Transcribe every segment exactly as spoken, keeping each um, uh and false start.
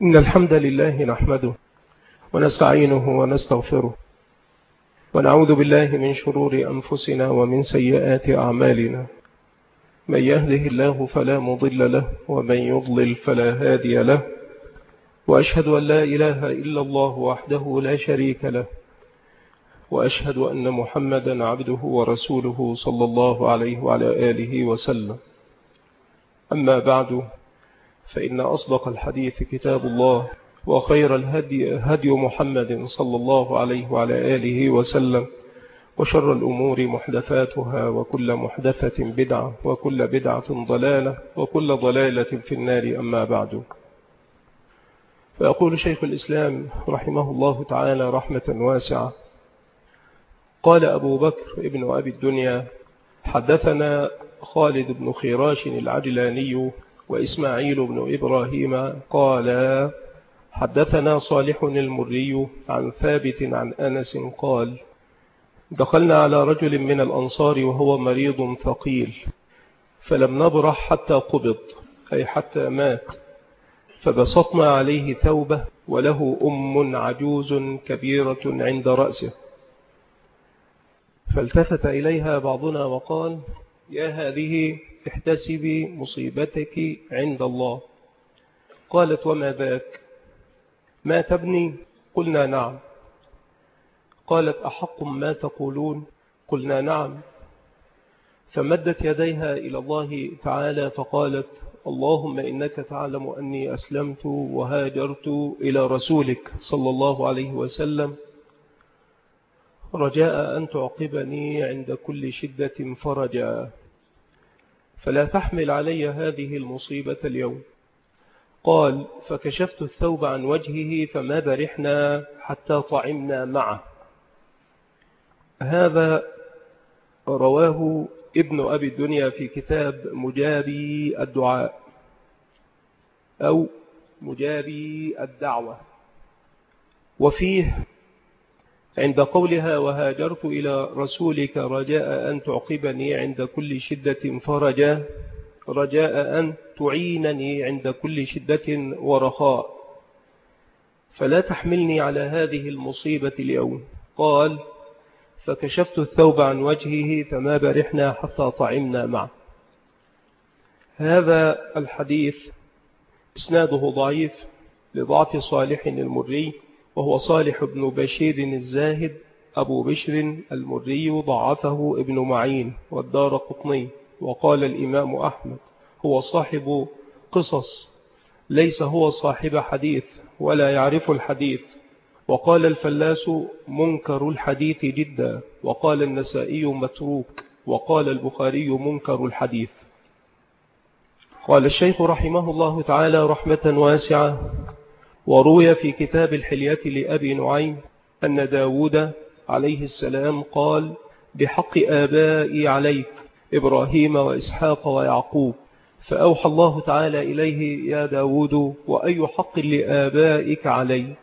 إن الحمد لله نحمده ونستعينه ونستغفره ونعوذ بالله من شرور أنفسنا ومن سيئات أعمالنا. من يهده الله فلا مضل له ومن يضلل فلا هادي له، وأشهد أن لا إله إلا الله وحده لا شريك له، وأشهد أن محمدا عبده ورسوله صلى الله عليه وعلى آله وسلم. أما بعد، فإن أصدق الحديث كتاب الله، وخير الهدي هدي محمد صلى الله عليه وعلى آله وسلم، وشر الأمور محدثاتها، وكل محدثة بدعة، وكل بدعة ضلالة، وكل ضلالة في النار. أما بعد، فيقول شيخ الإسلام رحمه الله تعالى رحمة واسعة: قال أبو بكر ابن أبي الدنيا: حدثنا خالد بن خيراش العجلاني وإسماعيل بن إبراهيم قال حدثنا صالح المري عن ثابت عن أنس قال: دخلنا على رجل من الأنصار وهو مريض ثقيل، فلم نبرح حتى قبض، أي حتى مات، فبسطنا عليه ثوبه وله أم عجوز كبيرة عند رأسه، فالتفت إليها بعضنا وقال: يا هذه احتسبي مصيبتك عند الله. قالت: وما ذاك؟ مات ابني؟ قلنا: نعم. قالت: أحق ما تقولون؟ قلنا: نعم. فمدت يديها إلى الله تعالى فقالت: اللهم إنك تعلم أني أسلمت وهاجرت إلى رسولك صلى الله عليه وسلم، رجاء أن تعقبني عند كل شدة فرجا، فلا تحمل علي هذه المصيبة اليوم. قال: فكشفت الثوب عن وجهه فما برحنا حتى طعمنا معه. هذا رواه ابن أبي الدنيا في كتاب مجابي الدعاء أو مجابي الدعوة، وفيه عند قولها: وهاجرت إلى رسولك رجاء أن تعقبني عند كل شدة فرجا، رجاء أن تعينني عند كل شدة ورخاء، فلا تحملني على هذه المصيبة اليوم. قال: فكشفت الثوب عن وجهه فما برحنا حتى طعمنا معه. هذا الحديث إسناده ضعيف لضعف صالح المري، وهو صالح بن بشير الزاهد أبو بشر المري، ضعفه ابن معين والدارقطني. وقال الإمام أحمد: هو صاحب قصص، ليس هو صاحب حديث ولا يعرف الحديث. وقال الفلاس: منكر الحديث جدا. وقال النسائي: متروك. وقال البخاري: منكر الحديث. قال الشيخ رحمه الله تعالى رحمة واسعة: وروي في كتاب الحلية لأبي نعيم أن داود عليه السلام قال: بحق آبائي عليك إبراهيم وإسحاق ويعقوب، فأوحى الله تعالى إليه: يا داود، وأي حق لآبائك علي؟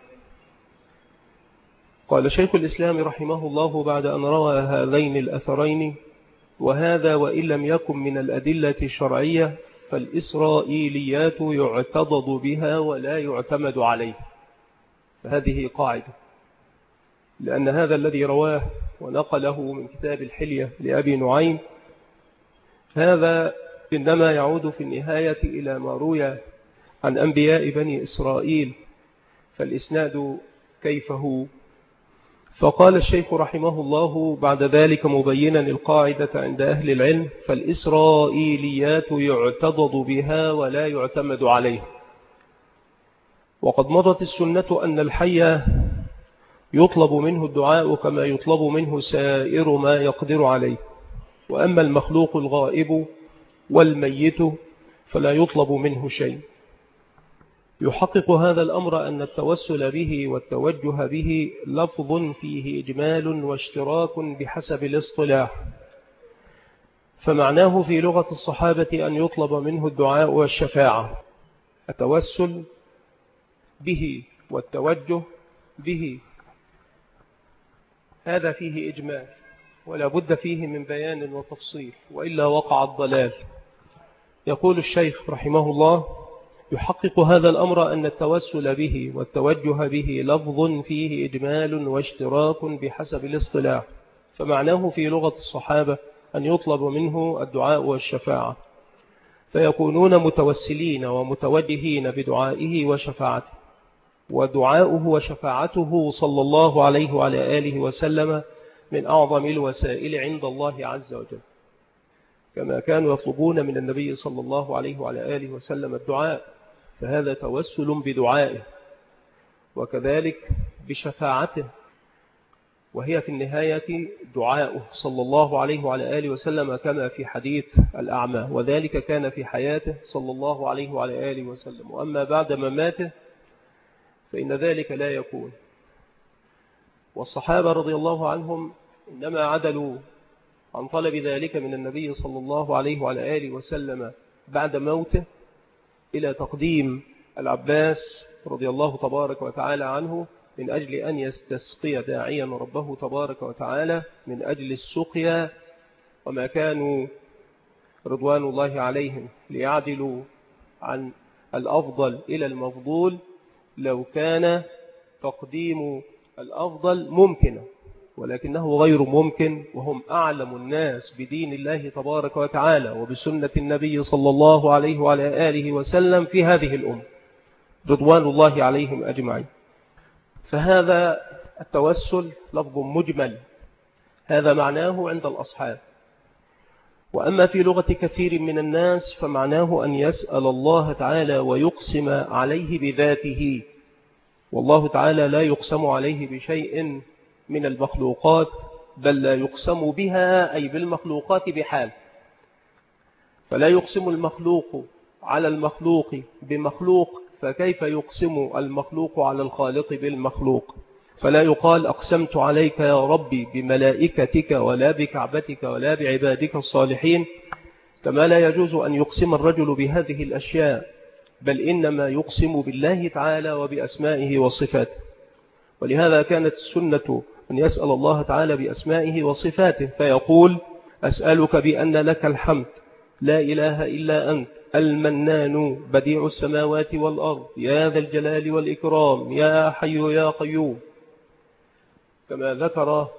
قال شيخ الإسلام رحمه الله بعد أن روى هذين الأثرين: وهذا وإن لم يكن من الأدلة الشرعية فالإسرائيليات يعتضد بها ولا يعتمد عليه. فهذه قاعدة، لأن هذا الذي رواه ونقله من كتاب الحلية لأبي نعيم هذا إنما يعود في النهاية إلى ما روي عن أنبياء بني إسرائيل، فالإسناد كيف هو؟ فقال الشيخ رحمه الله بعد ذلك مبينا القاعدة عند أهل العلم: فالإسرائيليات يعتضد بها ولا يعتمد عليه. وقد مضت السنة أن الحي يطلب منه الدعاء كما يطلب منه سائر ما يقدر عليه، وأما المخلوق الغائب والميت فلا يطلب منه شيء. يحقق هذا الأمر أن التوسل به والتوجه به لفظ فيه إجمال واشتراك بحسب الاصطلاح، فمعناه في لغة الصحابة أن يطلب منه الدعاء والشفاعة. التوسل به والتوجه به هذا فيه إجمال، ولا بد فيه من بيان وتفصيل، وإلا وقع الضلال. يقول الشيخ رحمه الله: يحقق هذا الأمر أن التوسل به والتوجه به لفظ فيه إجمال واشتراك بحسب الاصطلاح، فمعناه في لغة الصحابة أن يطلب منه الدعاء والشفاعة، فيكونون متوسلين ومتوجهين بدعائه وشفاعته. ودعاؤه وشفاعته صلى الله عليه وعلى آله وسلم من أعظم الوسائل عند الله عز وجل، كما كانوا يطلبون من النبي صلى الله عليه وعلى آله وسلم الدعاء، فهذا توسل بدعائه وكذلك بشفاعته، وهي في النهاية دعاؤه صلى الله عليه وعلى آله وسلم كما في حديث الأعمى، وذلك كان في حياته صلى الله عليه وعلى آله وسلم. وأما بعد مماته فإن ذلك لا يكون. والصحابة رضي الله عنهم إنما عدلوا عن طلب ذلك من النبي صلى الله عليه وعلى آله وسلم بعد موته إلى تقديم العباس رضي الله تبارك وتعالى عنه من أجل أن يستسقي داعيا ربه تبارك وتعالى من أجل السقيا، وما كانوا رضوان الله عليهم ليعدلوا عن الأفضل إلى المفضول لو كان تقديم الأفضل ممكنا، ولكنه غير ممكن، وهم أعلم الناس بدين الله تبارك وتعالى وبسنة النبي صلى الله عليه وعلى آله وسلم في هذه الأمة رضوان الله عليهم أجمعين. فهذا التوسل لفظ مجمل، هذا معناه عند الأصحاب. وأما في لغة كثير من الناس فمعناه أن يسأل الله تعالى ويقسم عليه بذاته، والله تعالى لا يقسم عليه بشيء من المخلوقات، بل لا يقسم بها أي بالمخلوقات بحال، فلا يقسم المخلوق على المخلوق بمخلوق، فكيف يقسم المخلوق على الخالق بالمخلوق؟ فلا يقال أقسمت عليك يا ربي بملائكتك ولا بكعبتك ولا بعبادك الصالحين، كما لا يجوز أن يقسم الرجل بهذه الأشياء، بل إنما يقسم بالله تعالى وبأسمائه وصفاته. ولهذا كانت السنة أن يسأل الله تعالى بأسمائه وصفاته، فيقول أسألك بأن لك الحمد لا إله إلا أنت المنان بديع السماوات والأرض يا ذا الجلال والإكرام يا حي يا قيوم، كما ذكر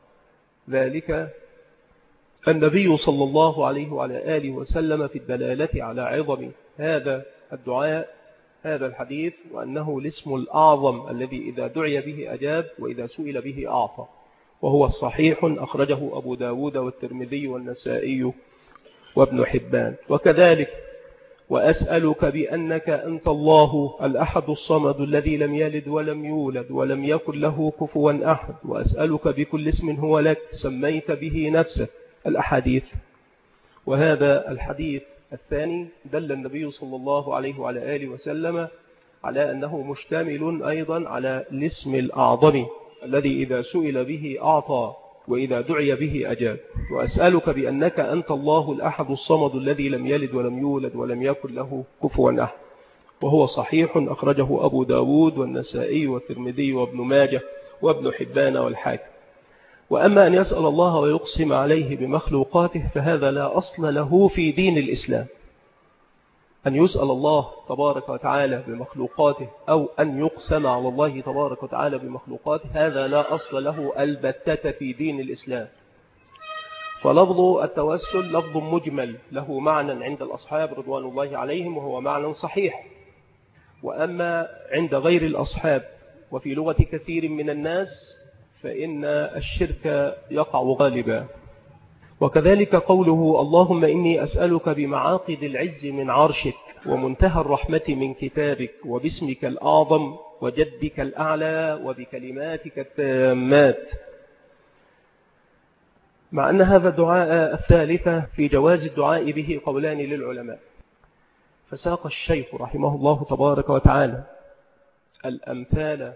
ذلك النبي صلى الله عليه وعلى آله وسلم في الدلالة على عظم هذا الدعاء، هذا الحديث، وأنه الاسم الأعظم الذي إذا دعي به أجاب وإذا سئل به أعطى، وهو صحيح أخرجه أبو داود والترمذي والنسائي وابن حبان. وكذلك وأسألك بأنك أنت الله الأحد الصمد الذي لم يلد ولم يولد ولم يكن له كفوا أحد، وأسألك بكل اسم هو لك سميت به نفسك، الأحاديث. وهذا الحديث الثاني دل النبي صلى الله عليه وعلى آله وسلم على أنه مشتمل أيضا على الاسم الأعظم الذي إذا سئل به أعطى وإذا دعي به أجاب. وأسألك بأنك أنت الله الأحد الصمد الذي لم يلد ولم يولد ولم يكن له كفوا أحد، وهو صحيح أخرجه أبو داود والنسائي والترمذي وابن ماجه وابن حبان والحاكم. وأما أن يسأل الله ويقسم عليه بمخلوقاته فهذا لا أصل له في دين الإسلام، أن يسأل الله تبارك وتعالى بمخلوقاته أو أن يقسم على الله تبارك وتعالى بمخلوقاته، هذا لا أصل له البتة في دين الإسلام. فلفظ التوسل لفظ مجمل له معنى عند الأصحاب رضوان الله عليهم، وهو معنى صحيح. وأما عند غير الأصحاب وفي لغة كثير من الناس فإن الشرك يقع غالبا. وكذلك قوله اللهم إني أسألك بمعاقد العز من عرشك ومنتهى الرحمة من كتابك وباسمك الأعظم وجدك الأعلى وبكلماتك التامات، مع أن هذا الدعاء الثالثة في جواز الدعاء به قولان للعلماء. فساق الشيخ رحمه الله تبارك وتعالى الأمثال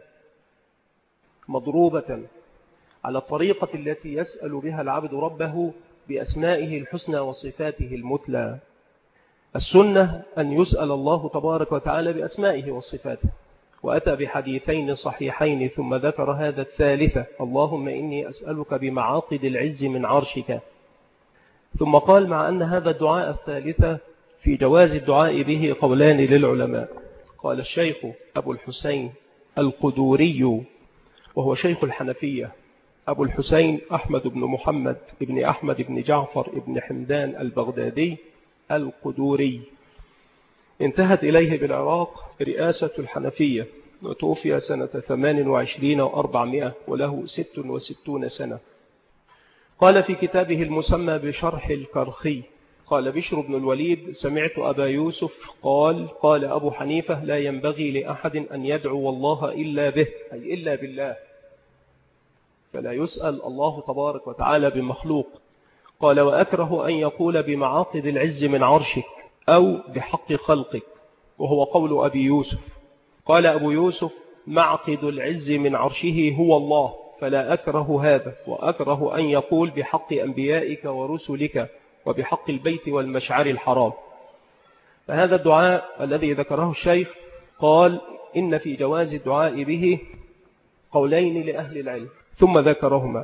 مضروبة على الطريقة التي يسأل بها العبد ربه بأسمائه الحسنى وصفاته المثلى. السنة أن يسأل الله تبارك وتعالى بأسمائه وصفاته، وأتى بحديثين صحيحين ثم ذكر هذا الثالثة اللهم إني أسألك بمعاقد العز من عرشك، ثم قال مع أن هذا الدعاء الثالثة في جواز الدعاء به قولان للعلماء. قال الشيخ أبو الحسين القدوري وهو شيخ الحنفية، أبو الحسين أحمد بن محمد بن أحمد بن جعفر بن حمدان البغدادي القدوري، انتهت إليه بالعراق رئاسة الحنفية، وتوفي سنة ثمان وعشرين وأربعمائة وله ست وستون سنة. قال في كتابه المسمى بشرح الكرخي، قال بشر بن الوليد: سمعت أبا يوسف قال قال أبو حنيفة: لا ينبغي لأحد أن يدعو الله إلا به، أي إلا بالله، فلا يسأل الله تبارك وتعالى بمخلوق. قال: وأكره أن يقول بمعاقد العز من عرشك أو بحق خلقك، وهو قول أبي يوسف. قال أبو يوسف: معقد العز من عرشه هو الله، فلا أكره هذا، وأكره أن يقول بحق أنبيائك ورسلك وبحق البيت والمشعر الحرام. فهذا الدعاء الذي ذكره الشيخ قال إن في جواز الدعاء به قولين لأهل العلم، ثم ذكرهما.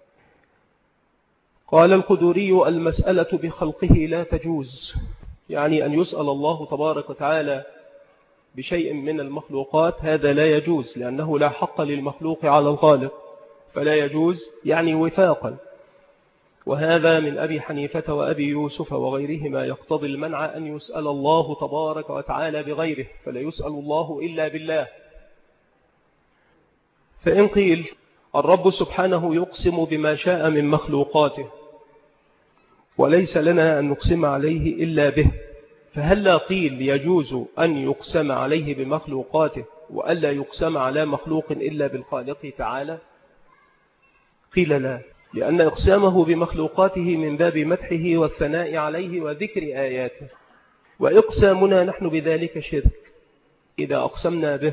قال القدوري: المسألة بخلقه لا تجوز، يعني أن يسأل الله تبارك وتعالى بشيء من المخلوقات، هذا لا يجوز، لأنه لا حق للمخلوق على الخالق، فلا يجوز يعني وفاقا. وهذا من أبي حنيفة وأبي يوسف وغيرهما يقتضي المنع أن يسأل الله تبارك وتعالى بغيره، فلا يسأل الله إلا بالله. فإن قيل الرب سبحانه يقسم بما شاء من مخلوقاته وليس لنا أن نقسم عليه إلا به، فهل لا قيل يجوز أن يقسم عليه بمخلوقاته وألا يقسم على مخلوق إلا بالخالق تعالى؟ قيل لا، لأن إقسامه بمخلوقاته من باب مدحه والثناء عليه وذكر آياته، وإقسامنا نحن بذلك شرك إذا أقسمنا به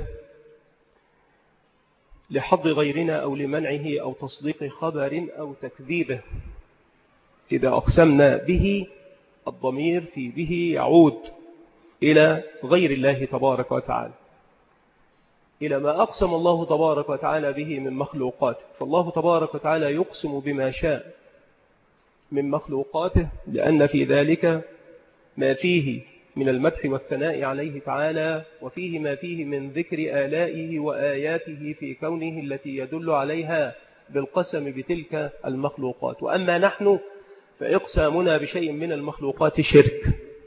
لحظ غيرنا أو لمنعه أو تصديق خبر أو تكذيبه. إذا أقسمنا به الضمير في به يعود إلى غير الله تبارك وتعالى، إلى ما أقسم الله تبارك وتعالى به من مخلوقاته. فالله تبارك وتعالى يقسم بما شاء من مخلوقاته، لأن في ذلك ما فيه من المدح والثناء عليه تعالى، وفيه ما فيه من ذكر آلائه وآياته في كونه التي يدل عليها بالقسم بتلك المخلوقات. وأما نحن فإقسامنا بشيء من المخلوقات شرك.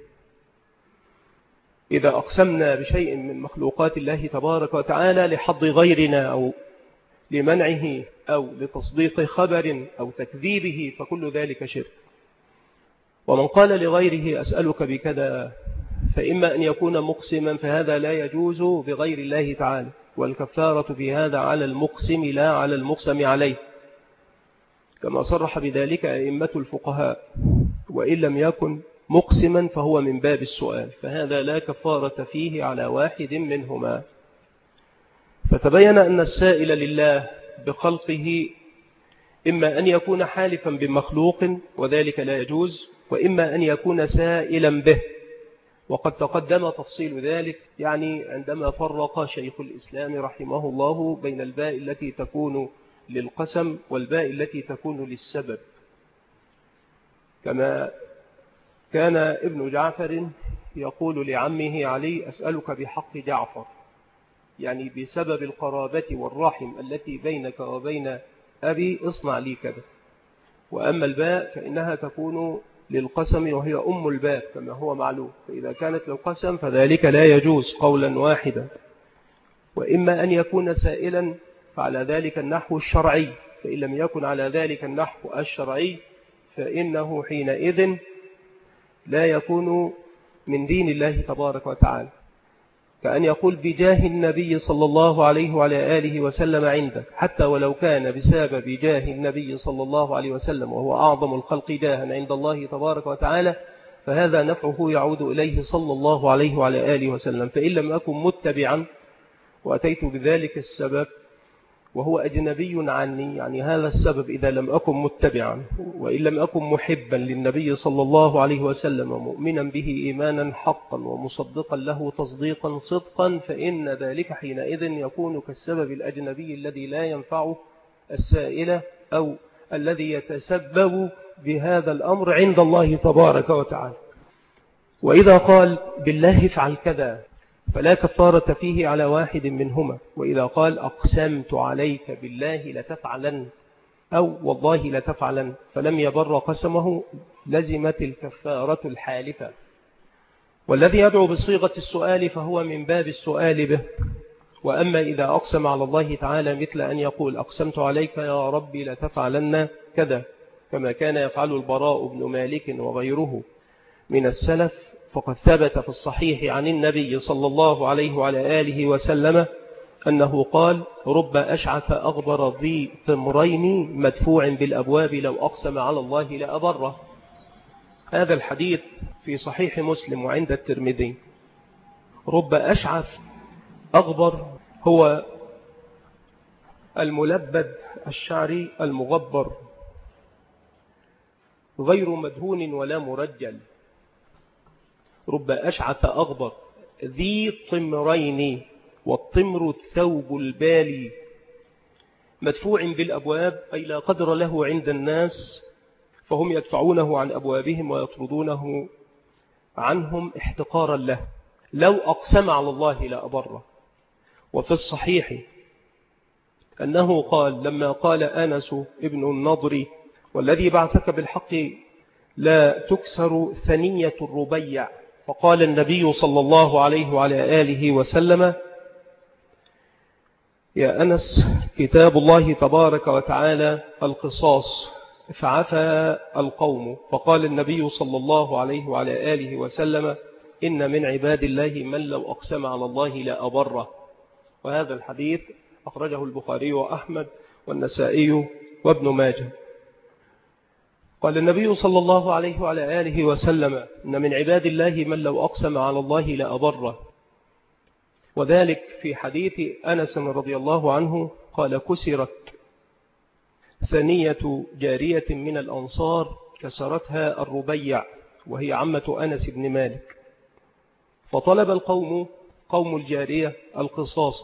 إذا أقسمنا بشيء من مخلوقات الله تبارك وتعالى لحظ غيرنا أو لمنعه أو لتصديق خبر أو تكذيبه فكل ذلك شرك. ومن قال لغيره أسألك بكذا، فإما أن يكون مقسما فهذا لا يجوز بغير الله تعالى، والكفارة في هذا على المقسم لا على المقسم عليه، كما صرح بذلك أئمة الفقهاء. وإن لم يكن مقسما فهو من باب السؤال، فهذا لا كفارة فيه على واحد منهما. فتبين أن السائل لله بخلقه إما أن يكون حالفا بمخلوق وذلك لا يجوز، وإما أن يكون سائلا به، وقد تقدم تفصيل ذلك يعني عندما فرق شيخ الإسلام رحمه الله بين الباء التي تكون للقسم والباء التي تكون للسبب. كما كان ابن جعفر يقول لعمه علي: أسألك بحق جعفر، يعني بسبب القرابة والرحم التي بينك وبين أبي اصنع لي كذا. وأما الباء فإنها تكون للقسم وهي أم الباب كما هو معلوم، فإذا كانت للقسم فذلك لا يجوز قولا واحدا. وإما أن يكون سائلا فعلى ذلك النحو الشرعي، فإن لم يكن على ذلك النحو الشرعي فإنه حينئذ لا يكون من دين الله تبارك وتعالى، كأن يقول بجاه النبي صلى الله عليه وعلى آله وسلم عندك، حتى ولو كان بسبب جاه النبي صلى الله عليه وسلم وهو أعظم الخلق جاها عند الله تبارك وتعالى، فهذا نفعه يعود إليه صلى الله عليه وعلى آله وسلم. فإن لم أكن متبعا وأتيت بذلك السبب وهو أجنبي عني، يعني هذا السبب إذا لم أكن متبعا وإن لم أكن محبا للنبي صلى الله عليه وسلم ومؤمنا به إيمانا حقا ومصدقا له تصديقا صدقا، فإن ذلك حينئذ يكون كالسبب الأجنبي الذي لا ينفع السائل أو الذي يتسبب بهذا الأمر عند الله تبارك وتعالى. وإذا قال بالله افعل كذا فلا كفارة فيه على واحد منهما، وإذا قال أقسمت عليك بالله لتفعلن أو والله لتفعلن فلم يبر قسمه لزمت الكفارة الحالفة. والذي يدعو بصيغة السؤال فهو من باب السؤال به. وأما إذا أقسم على الله تعالى مثل أن يقول أقسمت عليك يا ربي لتفعلن كذا كما كان يفعل البراء بن مالك وغيره من السلف، فقد ثبت في الصحيح عن النبي صلى الله عليه وعلى آله وسلم أنه قال رب أشعث أغبر ذي ثمرين مدفوع بالأبواب لو أقسم على الله لأبره. هذا الحديث في صحيح مسلم وعند الترمذي. رب أشعث أغبر هو الملبد الشعري المغبر غير مدهون ولا مرجل. رب أشعث أغبر ذي طمرين، والطمر الثوب البالي، مدفوع بالأبواب أي لا قدر له عند الناس فهم يدفعونه عن أبوابهم ويطردونه عنهم احتقارا له، لو أقسم على الله لا أبره. وفي الصحيح أنه قال لما قال أنس ابن النضر والذي بعثك بالحق لا تكسر ثنية الربيع، فقال النبي صلى الله عليه وعلى آله وسلم يا أنس كتاب الله تبارك وتعالى القصاص، فعفى القوم، فقال النبي صلى الله عليه وعلى آله وسلم إن من عباد الله من لو أقسم على الله لا أبره. وهذا الحديث أخرجه البخاري وأحمد والنسائي وابن ماجه. قال النبي صلى الله عليه وعلى آله وسلم إن من عباد الله من لو أقسم على الله لا أبره، وذلك في حديث أنس رضي الله عنه قال كسرت ثنية جارية من الأنصار كسرتها الربيع وهي عمة أنس بن مالك، فطلب القوم قوم الجارية القصاص،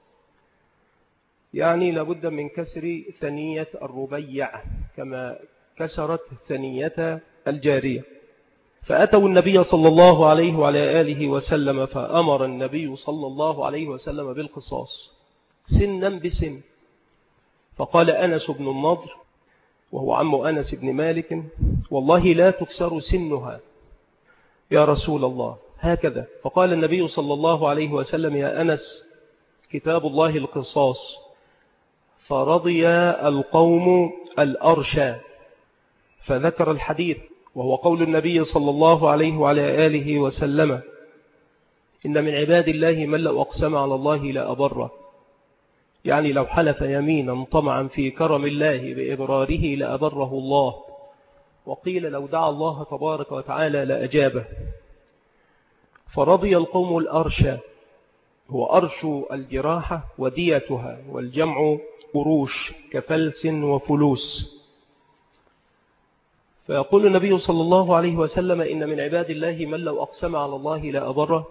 يعني لابد من كسر ثنية الربيع كما كسرت ثنية الجارية. فأتوا النبي صلى الله عليه وعلى آله وسلم فأمر النبي صلى الله عليه وسلم بالقصاص سنا بسن. فقال أنس بن النضر وهو عم أنس بن مالك والله لا تكسر سنها يا رسول الله هكذا. فقال النبي صلى الله عليه وسلم يا أنس كتاب الله القصاص، فرضي القوم الأرشى، فذكر الحديث وهو قول النبي صلى الله عليه وعلى آله وسلم إن من عباد الله من لو أقسم على الله لا أبره، يعني لو حلف يمينا طمعا في كرم الله بإبراره لأبره الله. وقيل لو دعا الله تبارك وتعالى لأجابه. فرضي القوم الأرشى، هو أرش الجراحة وديتها، والجمع قروش كفلس وفلوس. فيقول النبي صلى الله عليه وسلم إن من عباد الله من لو أقسم على الله لا أبره،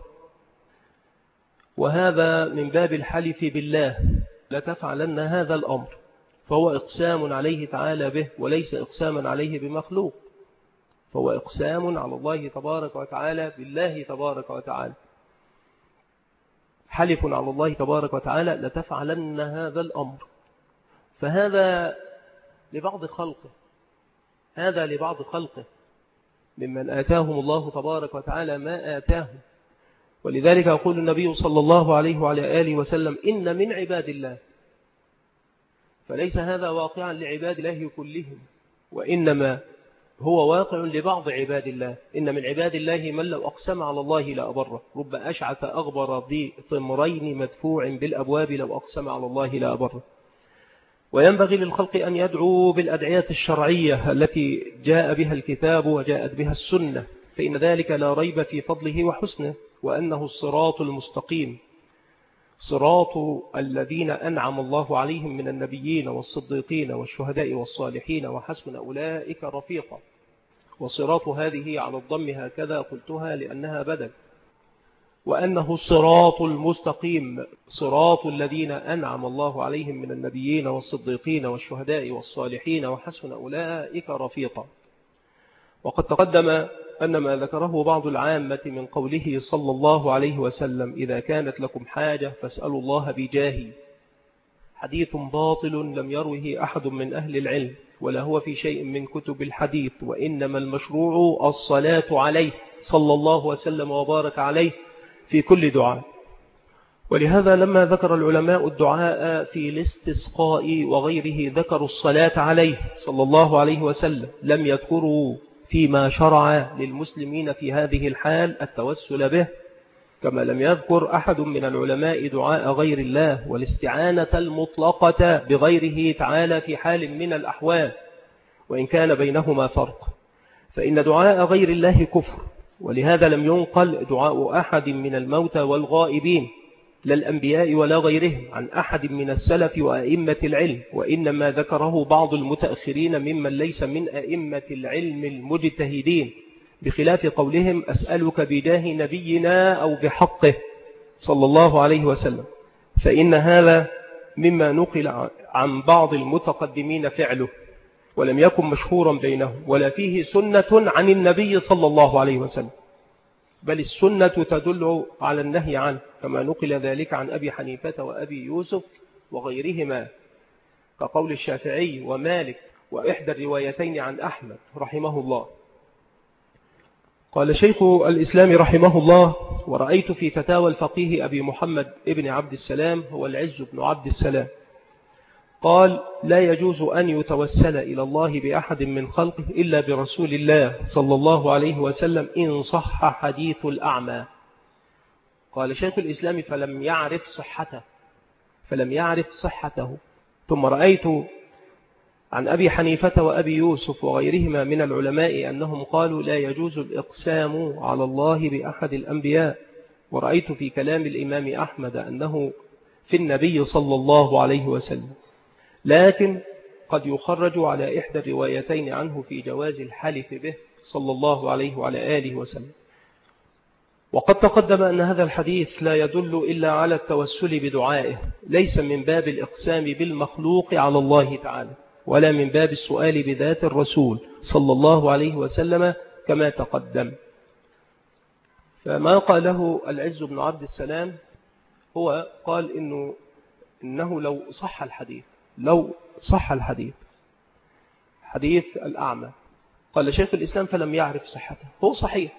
وهذا من باب الحلف بالله لتفعلن هذا الأمر، فهو إقسام عليه تعالى به وليس إقساما عليه بمخلوق، فهو إقسام على الله تبارك وتعالى بالله تبارك وتعالى، حلف على الله تبارك وتعالى لتفعلن هذا الأمر. فهذا لبعض خلقه، هذا لبعض خلقه ممن آتاهم الله تبارك وتعالى ما آتاهم. ولذلك يقول النبي صلى الله عليه وعلى آله وسلم إن من عباد الله، فليس هذا واقعا لعباد الله كلهم، وإنما هو واقع لبعض عباد الله. إن من عباد الله من لو أقسم على الله لا أبره، رب أشعث أغبر ذي طمرين مدفوع بالأبواب لو أقسم على الله لا أبره. وينبغي للخلق أن يدعوا بالأدعية الشرعية التي جاء بها الكتاب وجاءت بها السنة، فإن ذلك لا ريب في فضله وحسنه، وأنه الصراط المستقيم، صراط الذين أنعم الله عليهم من النبيين والصديقين والشهداء والصالحين وحسن أولئك رفيقا. وصراط هذه على الضم هكذا قلتها لأنها بدل، وأنه الصراط المستقيم صراط الذين أنعم الله عليهم من النبيين والصديقين والشهداء والصالحين وحسن أولئك رفيقا. وقد تقدم أن ما ذكره بعض العامة من قوله صلى الله عليه وسلم إذا كانت لكم حاجة فاسألوا الله بجاهي حديث باطل لم يروه أحد من أهل العلم ولا هو في شيء من كتب الحديث، وإنما المشروع الصلاة عليه صلى الله وسلم وبارك عليه في كل دعاء. ولهذا لما ذكر العلماء الدعاء في الاستسقاء وغيره ذكروا الصلاة عليه صلى الله عليه وسلم، لم يذكروا فيما شرع للمسلمين في هذه الحال التوسل به، كما لم يذكر أحد من العلماء دعاء غير الله والاستعانة المطلقة بغيره تعالى في حال من الأحوال، وإن كان بينهما فرق، فإن دعاء غير الله كفر. ولهذا لم ينقل دعاء أحد من الموتى والغائبين لا الأنبياء ولا غيرهم عن أحد من السلف وأئمة العلم، وإنما ذكره بعض المتأخرين ممن ليس من أئمة العلم المجتهدين، بخلاف قولهم أسألك بجاه نبينا أو بحقه صلى الله عليه وسلم، فإن هذا مما نقل عن بعض المتقدمين فعله ولم يكن مشهورا بينهم ولا فيه سنة عن النبي صلى الله عليه وسلم، بل السنة تدل على النهي عنه، كما نقل ذلك عن أبي حنيفة وأبي يوسف وغيرهما كقول الشافعي ومالك وإحدى الروايتين عن أحمد رحمه الله. قال شيخ الإسلام رحمه الله: ورأيت في فتاوى الفقيه أبي محمد ابن عبد السلام هو العز بن عبد السلام قال: لا يجوز أن يتوسل إلى الله بأحد من خلقه إلا برسول الله صلى الله عليه وسلم إن صح حديث الأعمى. قال شيخ الإسلام: فلم يعرف صحته فلم يعرف صحته ثم رأيت عن أبي حنيفة وأبي يوسف وغيرهما من العلماء أنهم قالوا لا يجوز الإقسام على الله بأحد الأنبياء. ورأيت في كلام الإمام أحمد أنه في النبي صلى الله عليه وسلم، لكن قد يخرج على إحدى الروايتين عنه في جواز الحلف به صلى الله عليه وعلى آله وسلم. وقد تقدم أن هذا الحديث لا يدل إلا على التوسل بدعائه، ليس من باب الإقسام بالمخلوق على الله تعالى ولا من باب السؤال بذات الرسول صلى الله عليه وسلم كما تقدم. فما قاله العز بن عبد السلام هو قال إنه, إنه لو صح الحديث لو صح الحديث حديث الأعمى، قال شيخ الإسلام فلم يعرف صحته، هو صحيح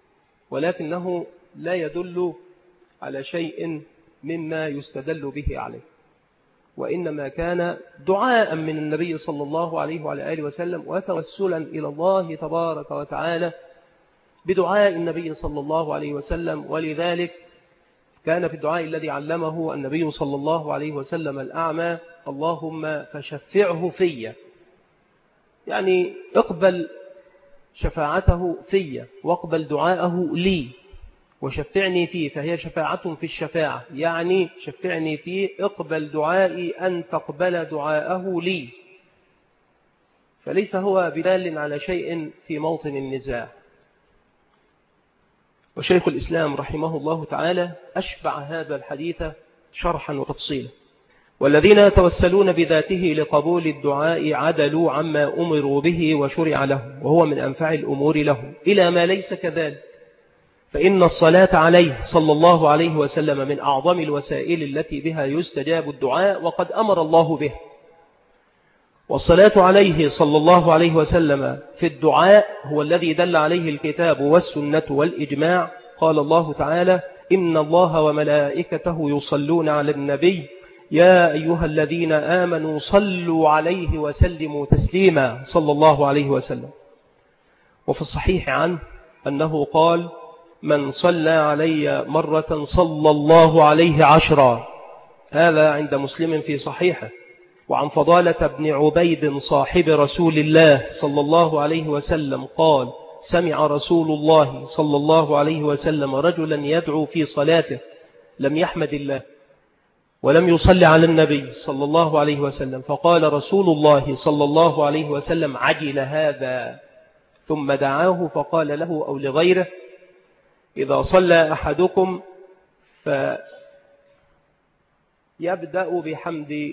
ولكنه لا يدل على شيء مما يستدل به عليه، وإنما كان دعاء من النبي صلى الله عليه وعلى آله وسلم وتوسلا إلى الله تبارك وتعالى بدعاء النبي صلى الله عليه وسلم. ولذلك كان في الدعاء الذي علمه النبي صلى الله عليه وسلم الأعمى: اللهم فشفعه في، يعني اقبل شفاعته في واقبل دعاءه لي وشفعني فيه، فهي شفاعة في الشفاعة، يعني شفعني فيه اقبل دعائي أن تقبل دعاءه لي، فليس هو بدال على شيء في موطن النزاع. وشيخ الإسلام رحمه الله تعالى أشبع هذا الحديث شرحا وتفصيلا: والذين يتوسلون بذاته لقبول الدعاء عدلوا عما أمروا به وشرع لهم، وهو من أنفع الأمور لهم، إلى ما ليس كذلك، فإن الصلاة عليه صلى الله عليه وسلم من أعظم الوسائل التي بها يستجاب الدعاء، وقد أمر الله به. والصلاة عليه صلى الله عليه وسلم في الدعاء هو الذي دل عليه الكتاب والسنة والإجماع. قال الله تعالى: إن الله وملائكته يصلون على النبي يا أيها الذين آمنوا صلوا عليه وسلموا تسليما صلى الله عليه وسلم. وفي الصحيح عنه أنه قال: من صلى علي مرة صلى الله عليه عشرا. هذا عند مسلم في صحيحه. وعن فضالة بن عبيد صاحب رسول الله صلى الله عليه وسلم قال: سمع رسول الله صلى الله عليه وسلم رجلا يدعو في صلاته لم يحمد الله ولم يصلي على النبي صلى الله عليه وسلم، فقال رسول الله صلى الله عليه وسلم: عجل هذا، ثم دعاه فقال له أو لغيره: إذا صلى أحدكم فيبدأ بحمد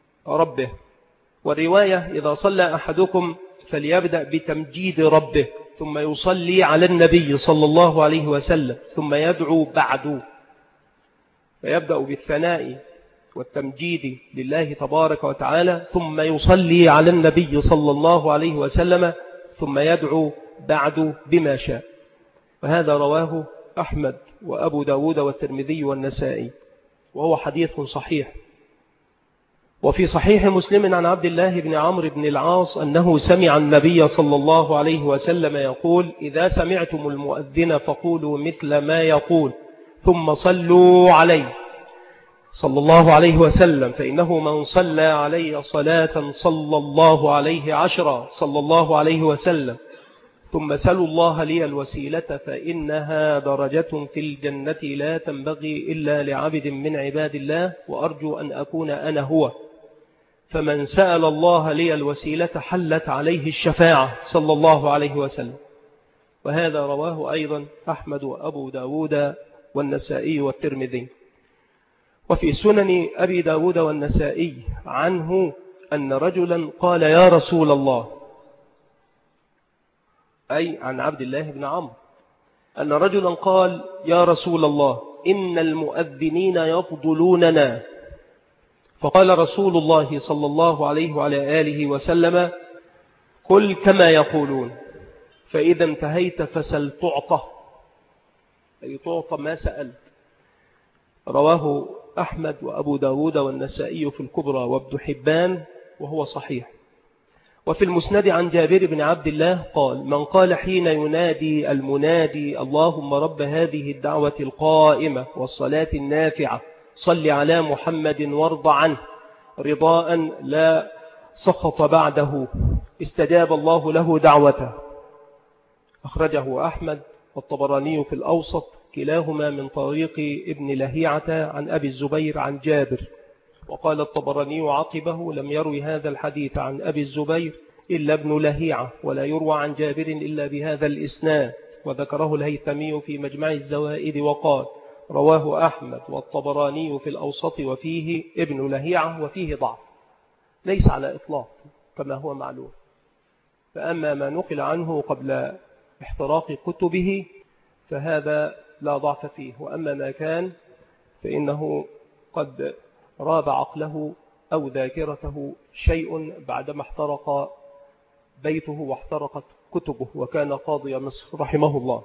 ربه، والرواية إذا صلى أحدكم فليبدأ بتمجيد ربه، ثم يصلي على النبي صلى الله عليه وسلم ثم يدعو بعد، فيبدأ بالثناء والتمجيد لله تبارك وتعالى ثم يصلي على النبي صلى الله عليه وسلم ثم يدعو بعد بما شاء. وهذا رواه أحمد وأبو داود والترمذي والنسائي وهو حديث صحيح. وفي صحيح مسلم عن عبد الله بن عمرو بن العاص أنه سمع النبي صلى الله عليه وسلم يقول: إذا سمعتم المؤذن فقولوا مثل ما يقول ثم صلوا عليه صلى الله عليه وسلم، فإنه من صلى علي صلاة صلى الله عليه عشرا صلى الله عليه وسلم، ثم سلوا الله لي الوسيلة فإنها درجة في الجنة لا تنبغي إلا لعبد من عباد الله، وأرجو أن أكون أنا هو. فمن سأل الله لي الوسيلة حلت عليه الشفاعة صلى الله عليه وسلم. وهذا رواه أيضا أحمد وأبو داود والنسائي والترمذي. وفي سنن أبي داود والنسائي عنه أن رجلا قال: يا رسول الله، أي عن عبد الله بن عمرو، أن رجلا قال: يا رسول الله، إن المؤذنين يفضلوننا. فقال رسول الله صلى الله عليه وعلى آله وسلم: قل كما يقولون، فإذا انتهيت فسل تعطى، أي تعطى ما سألت. رواه أحمد وأبو داود والنسائي في الكبرى وابن حبان وهو صحيح. وفي المسند عن جابر بن عبد الله قال: من قال حين ينادي المنادي اللهم رب هذه الدعوة القائمة والصلاة النافعة صل على محمد وارض عنه رضاء لا سخط بعده، استجاب الله له دعوته. أخرجه أحمد والطبراني في الأوسط كلاهما من طريق ابن لهيعة عن أبي الزبير عن جابر. وقال الطبراني عقبه: لم يروي هذا الحديث عن أبي الزبير إلا ابن لهيعة، ولا يروى عن جابر إلا بهذا الإسناد. وذكره الهيثمي في مجمع الزوائد وقال: رواه أحمد والطبراني في الأوسط وفيه ابن لهيعة وفيه ضعف، ليس على إطلاق كما هو معلوم. فأما ما نقل عنه قبل احتراق كتبه فهذا لا ضعف فيه، وأما ما كان فإنه قد راب عقله أو ذاكرته شيء بعدما احترق بيته واحترقت كتبه، وكان قاضي مصر رحمه الله.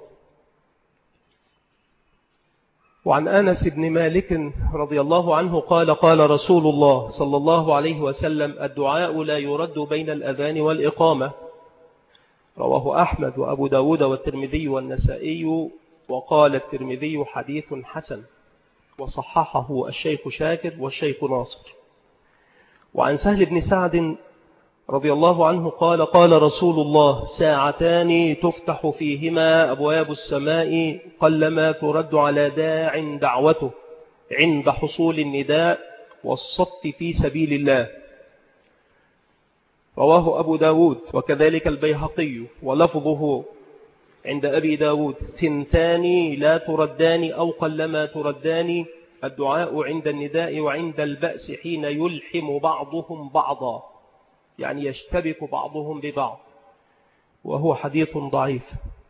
وعن أنس بن مالك رضي الله عنه قال: قال رسول الله صلى الله عليه وسلم: الدعاء لا يرد بين الأذان والإقامة. رواه أحمد وأبو داود والترمذي والنسائي. وقال الترمذي: حديث حسن، وصححه الشيخ شاكر والشيخ ناصر. وعن سهل بن سعد رضي الله عنه قال: قال رسول الله: ساعتان تفتح فيهما أبواب السماء قلما ترد على داع دعوته عند حصول النداء والصف في سبيل الله. رواه أبو داود وكذلك البيهقي، ولفظه عند أبي داود: ثنتان لا تردان أو قلما تردان، الدعاء عند النداء وعند البأس حين يلحم بعضهم بعضا، يعني يشتبك بعضهم ببعض، وهو حديث ضعيف.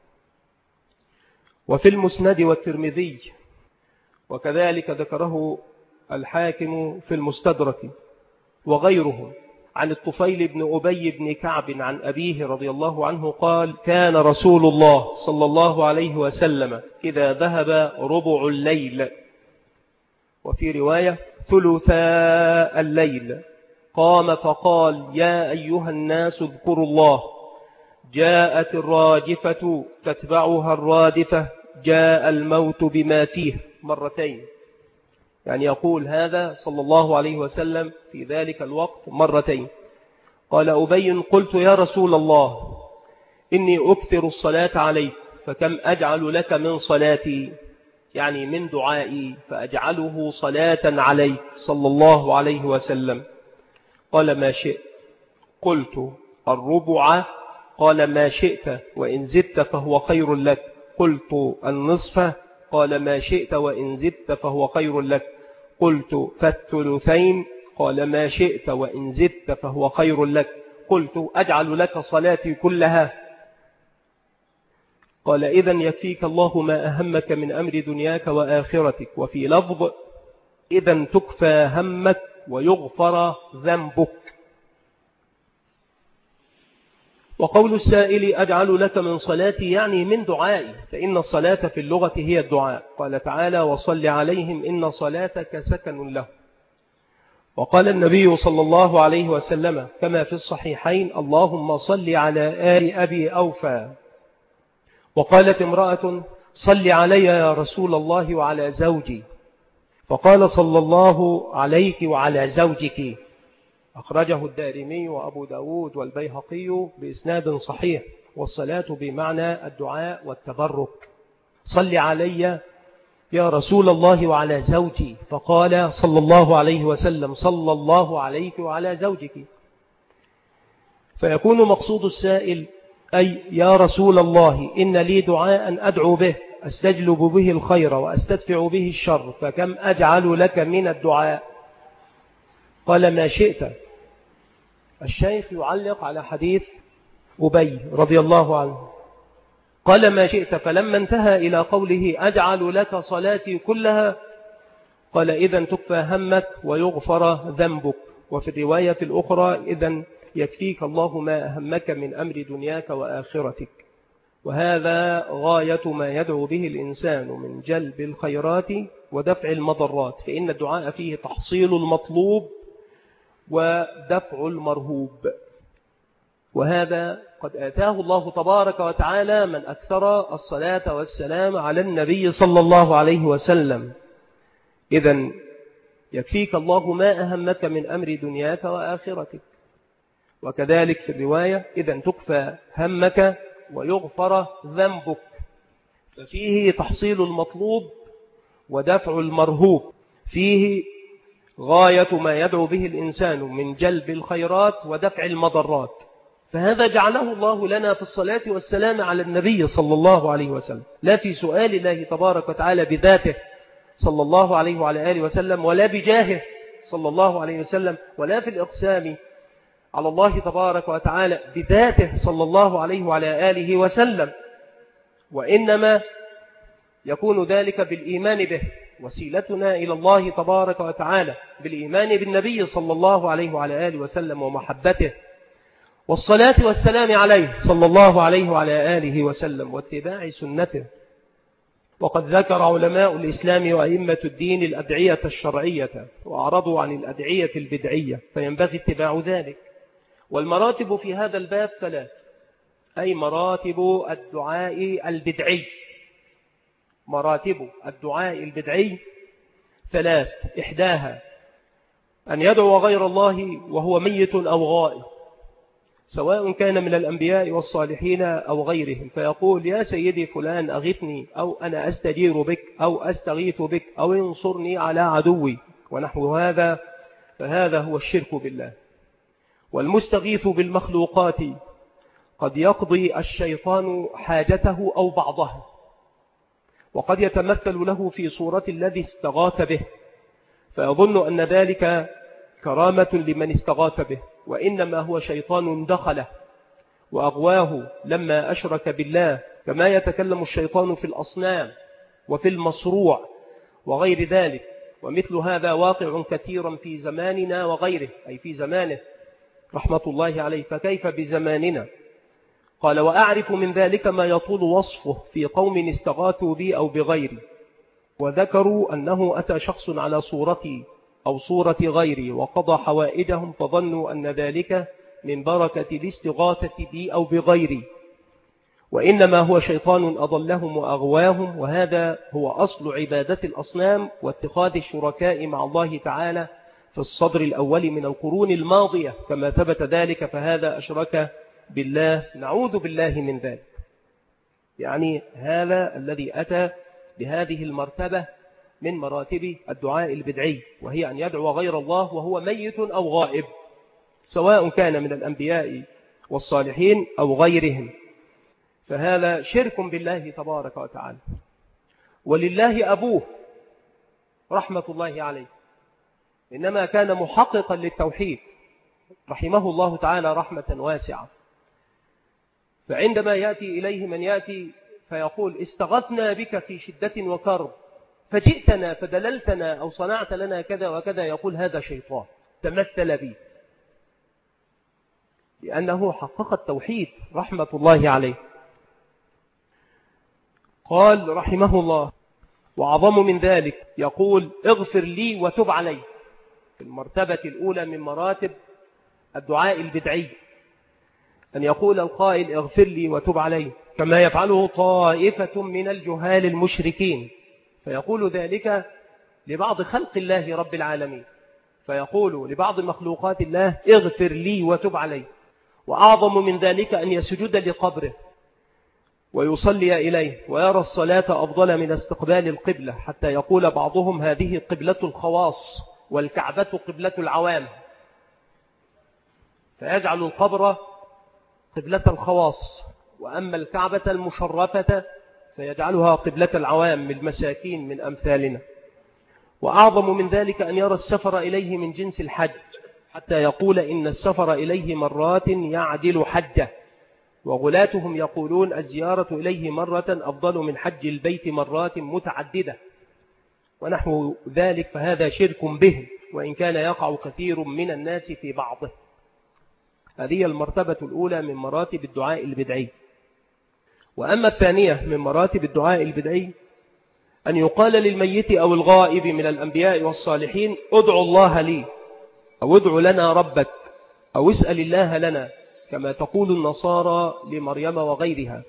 وفي المسند والترمذي وكذلك ذكره الحاكم في المستدرك وغيرهم عن الطفيل بن أبي بن كعب عن أبيه رضي الله عنه قال: كان رسول الله صلى الله عليه وسلم إذا ذهب ربع الليل، وفي رواية ثلثاء الليل، قام فقال: يا أيها الناس اذكروا الله، جاءت الراجفة تتبعها الرادفة، جاء الموت بما فيه، مرتين. يعني يقول هذا صلى الله عليه وسلم في ذلك الوقت مرتين. قال أبي: قلت يا رسول الله، إني أكثر الصلاة عليك، فكم أجعل لك من صلاتي، يعني من دعائي، فأجعله صلاة عليك صلى الله عليه وسلم. قال: ما شئت. قلت: الربع. قال: ما شئت، وإن زدت فهو خير لك. قلت: النصف. قال: ما شئت، وإن زدت فهو خير لك. قلت: فالثلثين. قال: ما شئت، وإن زدت فهو خير لك. قلت: أجعل لك صلاتي كلها. قال إذن يكفيك الله ما أهمك من أمر دنياك وآخرتك. وفي لفظ إذن تكفى همك ويغفر ذنبك. وقول السائل أجعل لك من صلاتي يعني من دعائي، فإن الصلاة في اللغة هي الدعاء. قال تعالى وصل عليهم إن صلاتك سكن له. وقال النبي صلى الله عليه وسلم كما في الصحيحين اللهم صل على آل أبي أوفى. وقالت امرأة صل علي يا رسول الله وعلى زوجي، فقال صلى الله عليك وعلى زوجك. أخرجه الدارمي وأبو داود والبيهقي بإسناد صحيح. والصلاة بمعنى الدعاء والتبرك. صل علي يا رسول الله وعلى زوجي، فقال صلى الله عليه وسلم صلى الله عليك وعلى زوجك. فيكون مقصود السائل أي يا رسول الله إن لي دعاء أدعو به أستجلب به الخير وأستدفع به الشر، فكم أجعل لك من الدعاء؟ قال ما شئت. الشيخ يعلق على حديث أبي رضي الله عنه قال ما شئت، فلما انتهى إلى قوله أجعل لك صلاتي كلها قال إذن تكفى همك ويغفر ذنبك. وفي الرواية الأخرى إذن يكفيك الله ما أهمك من أمر دنياك وآخرتك. وهذا غاية ما يدعو به الإنسان من جلب الخيرات ودفع المضرات، فإن الدعاء فيه تحصيل المطلوب ودفع المرهوب. وهذا قد آتاه الله تبارك وتعالى من أكثر الصلاة والسلام على النبي صلى الله عليه وسلم. إذن يكفيك الله ما أهمك من أمر دنياك وآخرتك. وكذلك في الرواية إذن تكفى همك ويغفر ذنبك، ففيه تحصيل المطلوب ودفع المرهوب، فيه غاية ما يدعو به الإنسان من جلب الخيرات ودفع المضرات. فهذا جعله الله لنا في الصلاة والسلام على النبي صلى الله عليه وسلم، لا في سؤال الله تبارك وتعالى بذاته صلى الله عليه وعلى آله وسلم، ولا بجاهه صلى الله عليه وسلم، ولا في الإقسام على الله تبارك وتعالى بذاته صلى الله عليه وعلى آله وسلم، وإنما يكون ذلك بالإيمان به. وسيلتنا إلى الله تبارك وتعالى بالإيمان بالنبي صلى الله عليه وعلى آله وسلم ومحبته والصلاة والسلام عليه صلى الله عليه وعلى آله وسلم واتباع سنته. وقد ذكر علماء الإسلام وأئمة الدين الأدعية الشرعية وأعرضوا عن الأدعية البدعية، فينبغي اتباع ذلك. والمراتب في هذا الباب ثلاث، أي مراتب الدعاء البدعي. مراتب الدعاء البدعي ثلاث، إحداها أن يدعو غير الله وهو ميت أو غائب، سواء كان من الأنبياء والصالحين أو غيرهم، فيقول يا سيدي فلان أغثني، أو أنا أستجير بك، أو أستغيث بك، أو انصرني على عدوي ونحو هذا، فهذا هو الشرك بالله. والمستغيث بالمخلوقات قد يقضي الشيطان حاجته أو بعضها، وقد يتمثل له في صورة الذي استغاث به، فيظن أن ذلك كرامة لمن استغاث به، وإنما هو شيطان دخله وأغواه لما أشرك بالله، كما يتكلم الشيطان في الأصنام وفي المصروع وغير ذلك. ومثل هذا واقع كثيرا في زماننا وغيره، أي في زمانه رحمة الله عليه، فكيف بزماننا؟ قال وأعرف من ذلك ما يطول وصفه في قوم استغاثوا بي أو بغيري، وذكروا أنه أتى شخص على صورتي أو صورة غيري وقضى حوائجهم، فظنوا أن ذلك من بركة الاستغاثة بي أو بغيري، وإنما هو شيطان أضلهم وأغواهم. وهذا هو أصل عبادة الأصنام واتخاذ الشركاء مع الله تعالى في الصدر الأول من القرون الماضية كما ثبت ذلك، فهذا أشرك بالله، نعوذ بالله من ذلك. يعني هذا الذي أتى بهذه المرتبة من مراتب الدعاء البدعي، وهي أن يدعو غير الله وهو ميت أو غائب، سواء كان من الأنبياء والصالحين أو غيرهم، فهذا شرك بالله تبارك وتعالى. ولله أبوه رحمة الله عليه إنما كان محققا للتوحيد رحمه الله تعالى رحمة واسعة، فعندما يأتي إليه من يأتي فيقول استغثنا بك في شدة وكرب فجئتنا فدللتنا أو صنعت لنا كذا وكذا، يقول هذا شيطان تمثل بي، لأنه حقق التوحيد رحمة الله عليه. قال رحمه الله: وعظم من ذلك يقول اغفر لي وتب علي، في المرتبة الأولى من مراتب الدعاء البدعي أن يقول القائل اغفر لي وتب علي، كما يفعله طائفة من الجهال المشركين، فيقول ذلك لبعض خلق الله رب العالمين، فيقول لبعض مخلوقات الله اغفر لي وتب علي. وأعظم من ذلك أن يسجد لقبره ويصلي إليه ويرى الصلاة أفضل من استقبال القبلة، حتى يقول بعضهم هذه قبلة الخواص والكعبة قبلة العوام، فيجعل القبر قبلة الخواص، وأما الكعبة المشرفة فيجعلها قبلة العوام من المساكين من أمثالنا. وأعظم من ذلك أن يرى السفر إليه من جنس الحج، حتى يقول إن السفر إليه مرات يعدل حجة، وغلاتهم يقولون الزيارة إليه مرة أفضل من حج البيت مرات متعددة ونحو ذلك، فهذا شرك به، وإن كان يقع كثير من الناس في بعضه. هذه المرتبة الأولى من مراتب الدعاء البدعي. وأما الثانية من مراتب الدعاء البدعي أن يقال للميت أو الغائب من الأنبياء والصالحين ادعو الله لي، أو ادعو لنا ربك، أو اسأل الله لنا، كما تقول النصارى لمريم وغيرها.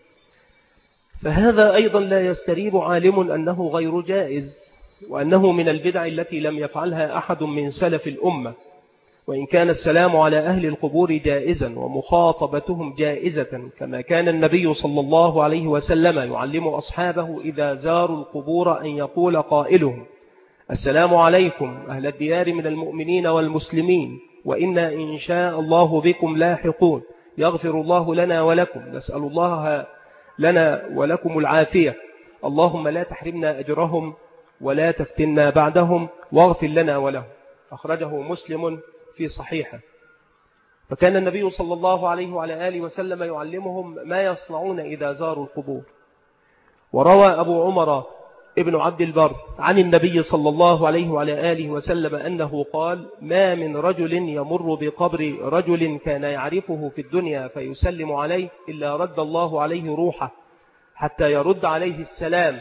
فهذا أيضا لا يستريب عالم أنه غير جائز، وأنه من البدع التي لم يفعلها أحد من سلف الأمة، وإن كان السلام على أهل القبور جائزا ومخاطبتهم جائزة، كما كان النبي صلى الله عليه وسلم يعلم أصحابه إذا زاروا القبور أن يقول قائلهم السلام عليكم أهل الديار من المؤمنين والمسلمين، وإنا إن شاء الله بكم لاحقون، يغفر الله لنا ولكم، نسأل الله لنا ولكم العافية، اللهم لا تحرمنا أجرهم ولا تفتنا بعدهم، واغفر لنا ولهم. أخرجه مسلم في صحيحه. فكان النبي صلى الله عليه وعلى آله وسلم يعلمهم ما يصنعون إذا زاروا القبور. وروى أبو عمر ابن عبد البر عن النبي صلى الله عليه وعلى آله وسلم أنه قال ما من رجل يمر بقبر رجل كان يعرفه في الدنيا فيسلم عليه إلا رد الله عليه روحه حتى يرد عليه السلام.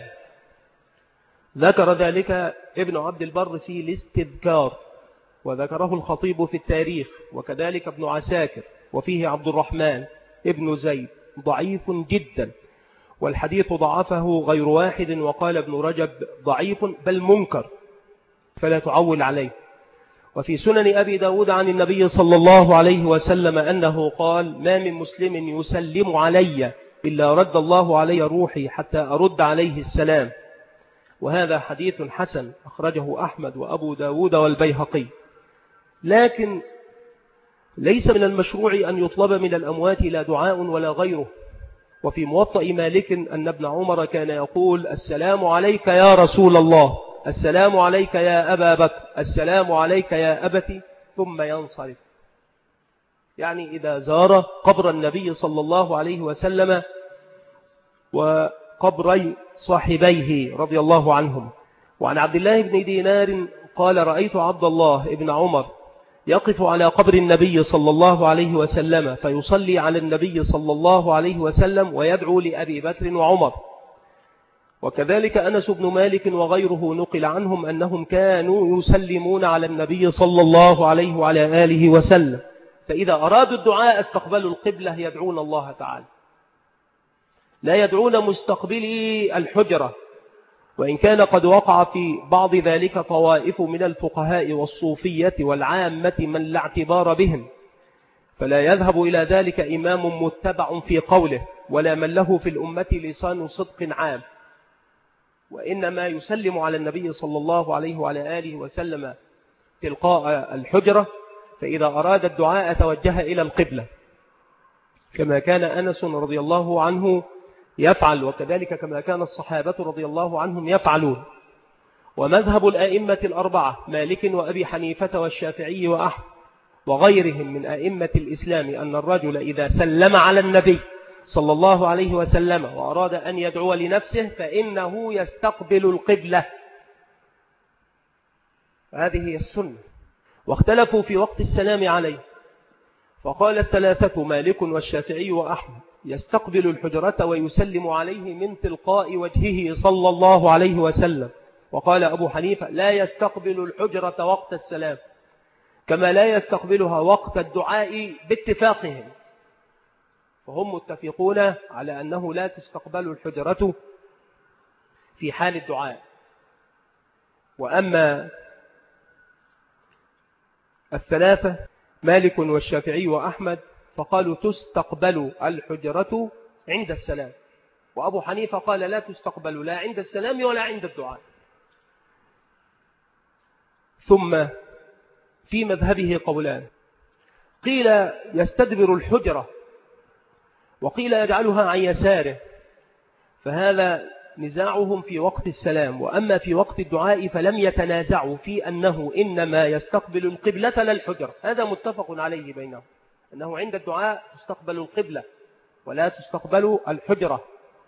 ذكر ذلك ابن عبد البر في الاستذكار، وذكره الخطيب في التاريخ، وكذلك ابن عساكر، وفيه عبد الرحمن ابن زيد ضعيف جدا، والحديث ضعفه غير واحد، وقال ابن رجب ضعيف بل منكر فلا تعول عليه. وفي سنن أبي داود عن النبي صلى الله عليه وسلم أنه قال ما من مسلم يسلم علي إلا رد الله علي روحي حتى أرد عليه السلام. وهذا حديث حسن أخرجه أحمد وأبو داود والبيهقي. لكن ليس من المشروع أن يطلب من الأموات لا دعاء ولا غيره. وفي موطأ مالك أن ابن عمر كان يقول السلام عليك يا رسول الله، السلام عليك يا أبا بكر، السلام عليك يا أبتي، ثم ينصرف. يعني إذا زار قبر النبي صلى الله عليه وسلم وقبري صاحبيه رضي الله عنهم. وعن عبد الله بن دينار قال رأيت عبد الله بن عمر يقف على قبر النبي صلى الله عليه وسلم فيصلي على النبي صلى الله عليه وسلم ويدعو لأبي بكر وعمر. وكذلك أنس بن مالك وغيره نقل عنهم أنهم كانوا يسلمون على النبي صلى الله عليه وعلى آله وسلم، فإذا أرادوا الدعاء استقبلوا القبلة يدعون الله تعالى، لا يدعون مستقبلي الحجرة. وإن كان قد وقع في بعض ذلك طوائف من الفقهاء والصوفية والعامة من لا اعتبار بهم، فلا يذهب إلى ذلك إمام متبع في قوله ولا من له في الأمة لسان صدق عام، وإنما يسلم على النبي صلى الله عليه وعلى آله وسلم تلقاء الحجرة، فإذا أراد الدعاء توجه إلى القبلة كما كان أنس رضي الله عنه يفعل، وكذلك كما كان الصحابة رضي الله عنهم يفعلون. ومذهب الأئمة الأربعة مالك وأبي حنيفة والشافعي وأحمد وغيرهم من أئمة الإسلام أن الرجل إذا سلم على النبي صلى الله عليه وسلم وأراد أن يدعو لنفسه فإنه يستقبل القبلة. هذه هي السنة. واختلفوا في وقت السلام عليه، فقال الثلاثة مالك والشافعي وأحمد يستقبل الحجرة ويسلم عليه من تلقاء وجهه صلى الله عليه وسلم. وقال أبو حنيفة لا يستقبل الحجرة وقت السلام، كما لا يستقبلها وقت الدعاء باتفاقهم، فهم متفقون على أنه لا تستقبل الحجرة في حال الدعاء. وأما الثلاثة مالك والشافعي وأحمد فقالوا تستقبل الحجرة عند السلام، وأبو حنيفة قال لا تستقبل لا عند السلام ولا عند الدعاء. ثم في مذهبه قولان، قيل يستدبر الحجرة وقيل يجعلها عن يساره، فهذا نزاعهم في وقت السلام. وأما في وقت الدعاء فلم يتنازعوا في أنه إنما يستقبل القبلة لا الحجرة، هذا متفق عليه بينهم، أنه عند الدعاء تستقبل القبلة ولا تستقبل الحجرة.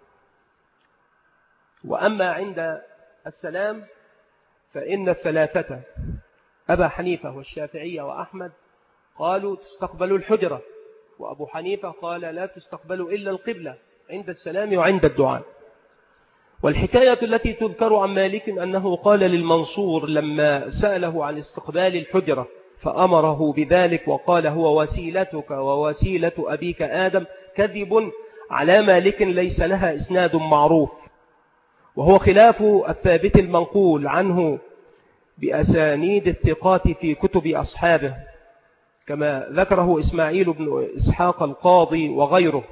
وأما عند السلام فإن الثلاثة أبا حنيفة والشافعية وأحمد قالوا تستقبل الحجرة، وأبو حنيفة قال لا تستقبل إلا القبلة عند السلام وعند الدعاء. والحكاية التي تذكر عن مالك أنه قال للمنصور لما سأله عن استقبال الحجرة فأمره بذلك وقال هو وسيلتك ووسيلة أبيك آدم، كذب على مالك ليس لها إسناد معروف، وهو خلاف الثابت المنقول عنه بأسانيد الثقات في كتب أصحابه، كما ذكره إسماعيل بن إسحاق القاضي وغيره.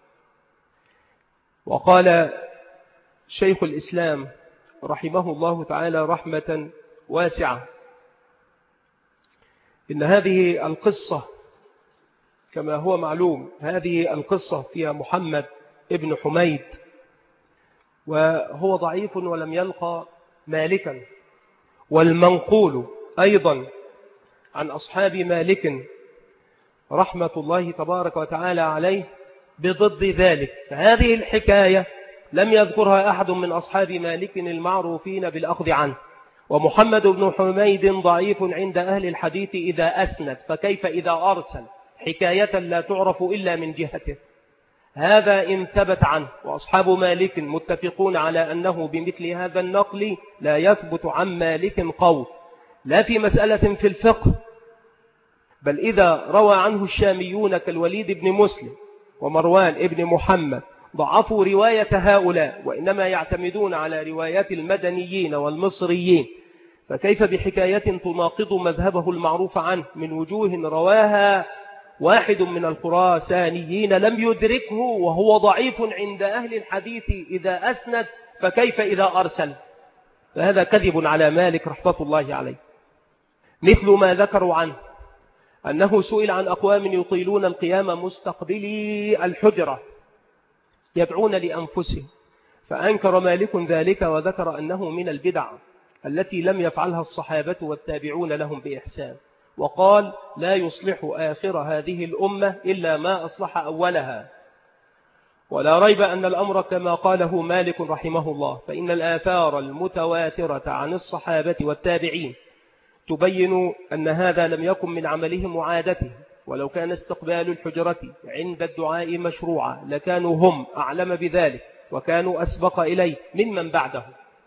وقال شيخ الإسلام رحمه الله تعالى رحمة واسعة إن هذه القصة كما هو معلوم، هذه القصة فيها محمد ابن حميد وهو ضعيف ولم يلقى مالكا، والمنقول أيضا عن أصحاب مالك رحمة الله تبارك وتعالى عليه بضد ذلك. فهذه الحكاية لم يذكرها أحد من أصحاب مالك المعروفين بالأخذ عنه. ومحمد بن حميد ضعيف عند أهل الحديث إذا أسند، فكيف إذا أرسل حكاية لا تعرف إلا من جهته؟ هذا إن ثبت عنه. وأصحاب مالك متفقون على أنه بمثل هذا النقل لا يثبت عن مالك قول، لا في مسألة في الفقه، بل إذا روى عنه الشاميون كالوليد بن مسلم ومروان ابن محمد ضعفوا رواية هؤلاء، وإنما يعتمدون على روايات المدنيين والمصريين، فكيف بحكاية تناقض مذهبه المعروف عنه من وجوه رواها واحد من الخراسانيين لم يدركه وهو ضعيف عند أهل الحديث إذا أسند، فكيف إذا أرسل؟ فهذا كذب على مالك رحمة الله عليه. مثل ما ذكروا عنه أنه سئل عن أقوام يطيلون القيام مستقبلي الحجرة يدعون لأنفسهم، فأنكر مالك ذلك وذكر أنه من البدع التي لم يفعلها الصحابة والتابعون لهم بإحسان، وقال لا يصلح آخر هذه الأمة إلا ما أصلح أولها. ولا ريب أن الأمر كما قاله مالك رحمه الله، فإن الآثار المتواترة عن الصحابة والتابعين تبين أن هذا لم يكن من عملهم وعادتهم، ولو كان استقبال الحجرة عند الدعاء مشروعا لكانوا هم أعلم بذلك وكانوا أسبق إليه ممن بعده.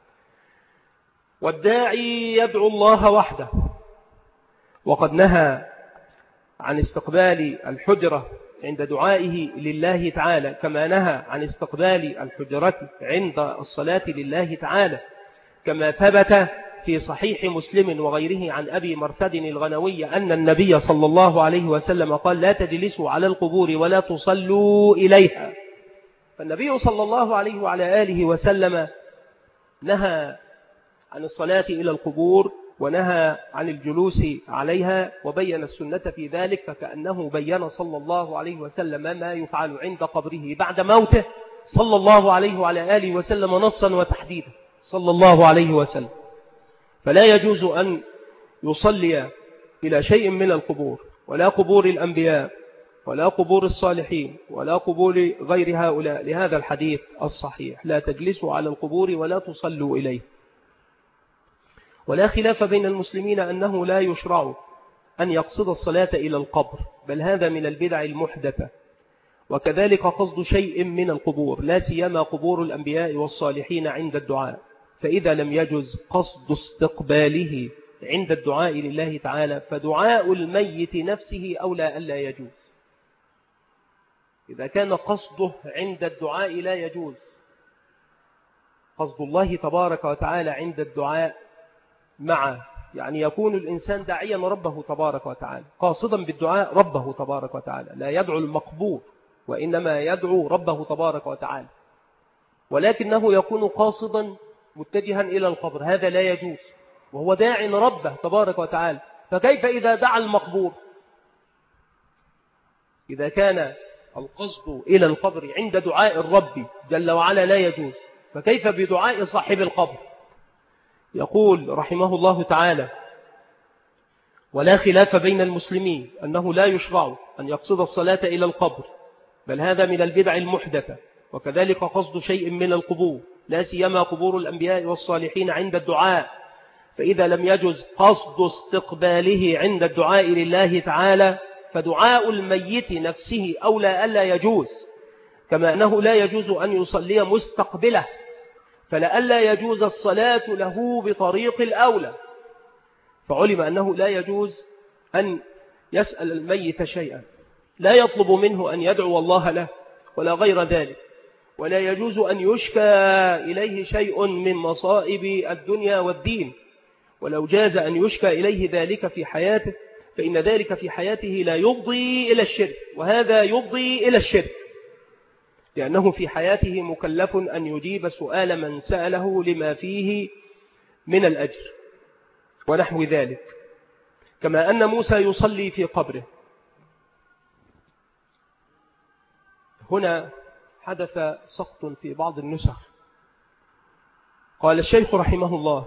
والداعي يدعو الله وحده، وقد نهى عن استقبال الحجرة عند دعائه لله تعالى كما نهى عن استقبال الحجرة عند الصلاة لله تعالى، كما ثبت في صحيح مسلم وغيره عن أبي مرثد الغنوي أن النبي صلى الله عليه وسلم قال لا تجلسوا على القبور ولا تصلوا إليها. فالنبي صلى الله عليه وعلى آله وسلم نهى عن الصلاة إلى القبور ونهى عن الجلوس عليها وبين السنة في ذلك، فكأنه بين صلى الله عليه وسلم ما يفعل عند قبره بعد موته صلى الله عليه وعلى آله وسلم نصا وتحديدا صلى الله عليه وسلم. فلا يجوز أن يصلي إلى شيء من القبور ولا قبور الأنبياء ولا قبور الصالحين ولا قبور غير هؤلاء، لهذا الحديث الصحيح: لا تجلسوا على القبور ولا تصلوا إليه. ولا خلاف بين المسلمين أنه لا يشرع أن يقصد الصلاة إلى القبر، بل هذا من البدع المحدثة. وكذلك قصد شيء من القبور، لا سيما قبور الأنبياء والصالحين عند الدعاء، فإذا لم يجز قصد استقباله عند الدعاء لله تعالى فدعاء الميت نفسه أولى ألا يجوز. إذا كان قصده عند الدعاء لا يجوز، قصد الله تبارك وتعالى عند الدعاء معه، يعني يكون الإنسان داعيا ربه تبارك وتعالى قاصدا بالدعاء ربه تبارك وتعالى، لا يدعو المقبور وإنما يدعو ربه تبارك وتعالى، ولكنه يكون قاصدا متجها إلى القبر، هذا لا يجوز، وهو داع ربه تبارك وتعالى. فكيف إذا دعا المقبور؟ إذا كان القصد إلى القبر عند دعاء الرب جل وعلا لا يجوز، فكيف بدعاء صاحب القبر؟ يقول رحمه الله تعالى: ولا خلاف بين المسلمين أنه لا يشرع أن يقصد الصلاة إلى القبر، بل هذا من البدع المحدثة. وكذلك قصد شيء من القبور، لا سيما قبور الأنبياء والصالحين عند الدعاء، فإذا لم يجز قصد استقباله عند الدعاء لله تعالى فدعاء الميت نفسه أولى ألا يجوز، كما أنه لا يجوز أن يصلي مستقبله، فلألا يجوز الصلاة له بطريق الأولى. فعلم أنه لا يجوز أن يسأل الميت شيئا، لا يطلب منه أن يدعو الله له ولا غير ذلك، ولا يجوز أن يشكى إليه شيء من مصائب الدنيا والدين، ولو جاز أن يشكى إليه ذلك في حياته فإن ذلك في حياته لا يفضي إلى الشرك، وهذا يفضي إلى الشرك، لأنه في حياته مكلف أن يجيب سؤال من سأله لما فيه من الأجر ونحو ذلك، كما أن موسى يصلي في قبره. هنا حدث سقط في بعض النسخ. قال الشيخ رحمه الله: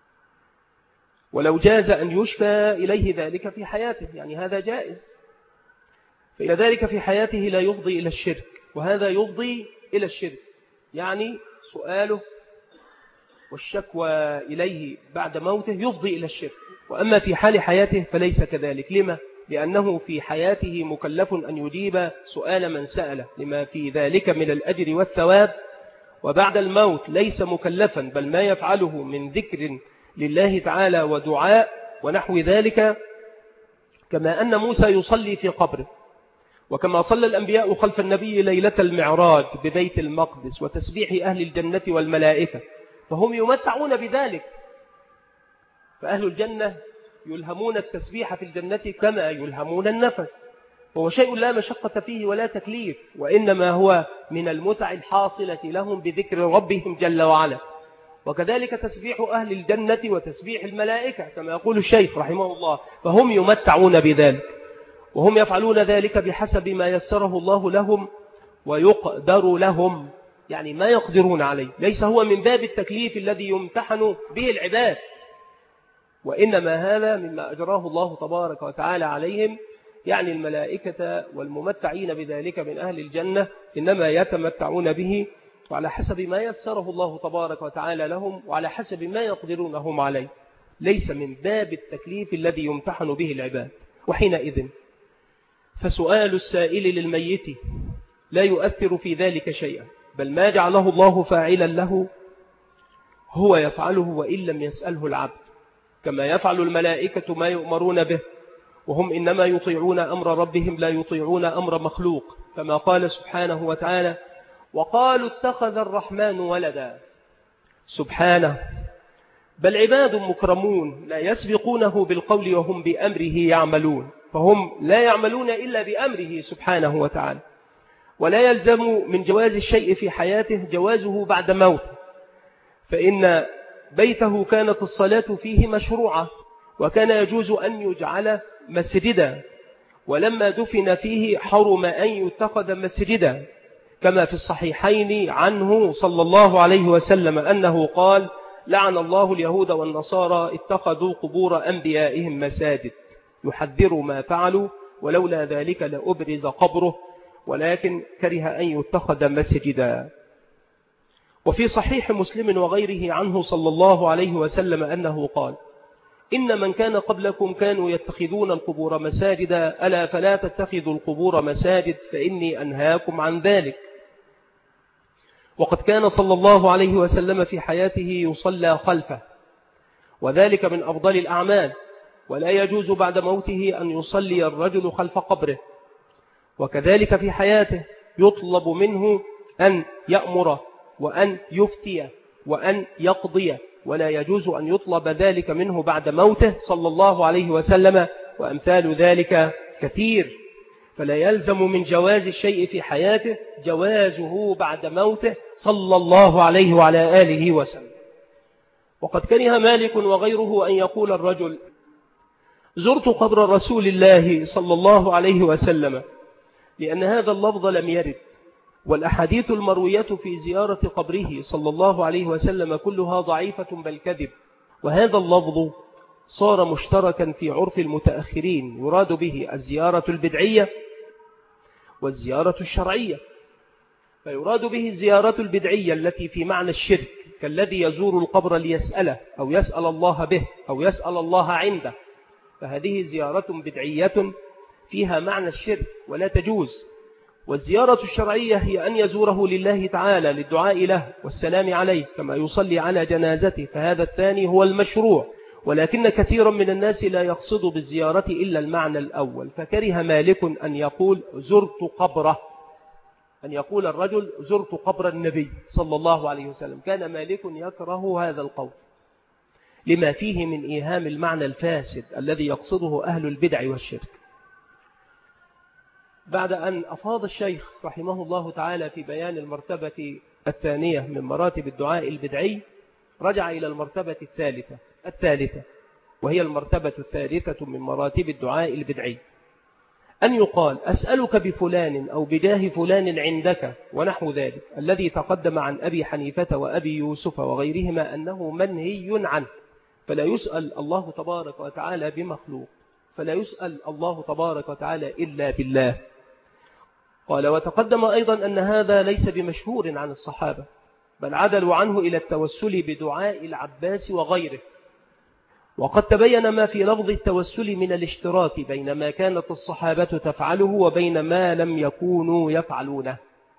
ولو جاز أن يشكى إليه ذلك في حياته، يعني هذا جائز، فإن ذلك في حياته لا يفضي إلى الشرك، وهذا يفضي إلى الشرك، يعني سؤاله والشكوى إليه بعد موته يفضي إلى الشرك. وأما في حال حياته فليس كذلك. لما؟ لأنه في حياته مكلف أن يجيب سؤال من سأله لما في ذلك من الأجر والثواب، وبعد الموت ليس مكلفا، بل ما يفعله من ذكر لله تعالى ودعاء ونحو ذلك، كما أن موسى يصلي في قبره، وكما صلى الأنبياء خلف النبي ليلة المعراج ببيت المقدس وتسبيح أهل الجنة والملائكة، فهم يمتعون بذلك. فأهل الجنة يلهمون التسبيح في الجنة كما يلهمون النفس، وهو شيء لا مشقة فيه ولا تكليف، وإنما هو من المتع الحاصلة لهم بذكر ربهم جل وعلا. وكذلك تسبيح أهل الجنة وتسبيح الملائكة كما يقول الشيخ رحمه الله، فهم يمتعون بذلك، وهم يفعلون ذلك بحسب ما يسره الله لهم ويقدر لهم، يعني ما يقدرون عليه، ليس هو من باب التكليف الذي يمتحن به العباد، وإنما هذا مما أجراه الله تبارك وتعالى عليهم، يعني الملائكة والممتعين بذلك من أهل الجنة إنما يتمتعون به وعلى حسب ما يسره الله تبارك وتعالى لهم وعلى حسب ما يقدرون هم عليه، ليس من باب التكليف الذي يمتحن به العباد. وحينئذ فسؤال السائل للميت لا يؤثر في ذلك شيئا، بل ما جعله الله فاعلا له هو يفعله وإن لم يسأله العبد، كما يفعل الملائكة ما يؤمرون به، وهم إنما يطيعون أمر ربهم لا يطيعون أمر مخلوق، كما قال سبحانه وتعالى: وقالوا اتخذ الرحمن ولدا. سبحانه، بل عباد مكرمون لا يسبقونه بالقول وهم بأمره يعملون، فهم لا يعملون إلا بأمره سبحانه وتعالى. ولا يلزم من جواز الشيء في حياته جوازه بعد موته، فإن بيته كانت الصلاة فيه مشروعة، وكان يجوز أن يجعل مسجدا، ولما دفن فيه حرم أن يتخذ مسجدا، كما في الصحيحين عنه صلى الله عليه وسلم أنه قال: لعن الله اليهود والنصارى اتخذوا قبور أنبيائهم مساجد، يحذر ما فعلوا ولولا ذلك لأبرز قبره، ولكن كره أن يتخذ مسجدا. وفي صحيح مسلم وغيره عنه صلى الله عليه وسلم أنه قال: إن من كان قبلكم كانوا يتخذون القبور مساجدا، ألا فلا تتخذوا القبور مساجد فإني أنهاكم عن ذلك. وقد كان صلى الله عليه وسلم في حياته يصلى خلفه، وذلك من أفضل الأعمال، ولا يجوز بعد موته أن يصلي الرجل خلف قبره. وكذلك في حياته يطلب منه أن يأمر وأن يفتي وأن يقضي، ولا يجوز أن يطلب ذلك منه بعد موته صلى الله عليه وسلم، وأمثال ذلك كثير. فلا يلزم من جواز الشيء في حياته جوازه بعد موته صلى الله عليه وعلى آله وسلم. وقد كره مالك وغيره أن يقول الرجل: زرت قبر رسول الله صلى الله عليه وسلم، لأن هذا اللفظ لم يرد، والأحاديث المروية في زيارة قبره صلى الله عليه وسلم كلها ضعيفة بل كذب. وهذا اللفظ صار مشتركا في عرف المتأخرين، يراد به الزيارة البدعية والزيارة الشرعية. فيراد به الزيارة البدعية التي في معنى الشرك، كالذي يزور القبر ليسأله أو يسأل الله به أو يسأل الله عنده، فهذه زيارة بدعية فيها معنى الشرك ولا تجوز. والزيارة الشرعية هي أن يزوره لله تعالى للدعاء له والسلام عليه كما يصلي على جنازته، فهذا الثاني هو المشروع. ولكن كثيرا من الناس لا يقصد بالزيارة إلا المعنى الأول، فكره مالك أن يقول زرت قبره، أن يقول الرجل زرت قبر النبي صلى الله عليه وسلم. كان مالك يكره هذا القول لما فيه من إيهام المعنى الفاسد الذي يقصده أهل البدع والشرك. بعد أن أفاض الشيخ رحمه الله تعالى في بيان المرتبة الثانية من مراتب الدعاء البدعي، رجع إلى المرتبة الثالثة الثالثة وهي المرتبة الثالثة من مراتب الدعاء البدعي، أن يقال أسألك بفلان أو بجاه فلان عندك ونحو ذلك، الذي تقدم عن أبي حنيفة وأبي يوسف وغيرهما أنه منهي عنه. فلا يسأل الله تبارك وتعالى بمخلوق، فلا يسأل الله تبارك وتعالى إلا بالله. قال: وتقدم أيضا أن هذا ليس بمشهور عن الصحابة، بل عدلوا عنه إلى التوسل بدعاء العباس وغيره. وقد تبين ما في لفظ التوسل من الاشتراك بين ما كانت الصحابة تفعله وبين ما لم يكونوا يفعلونه.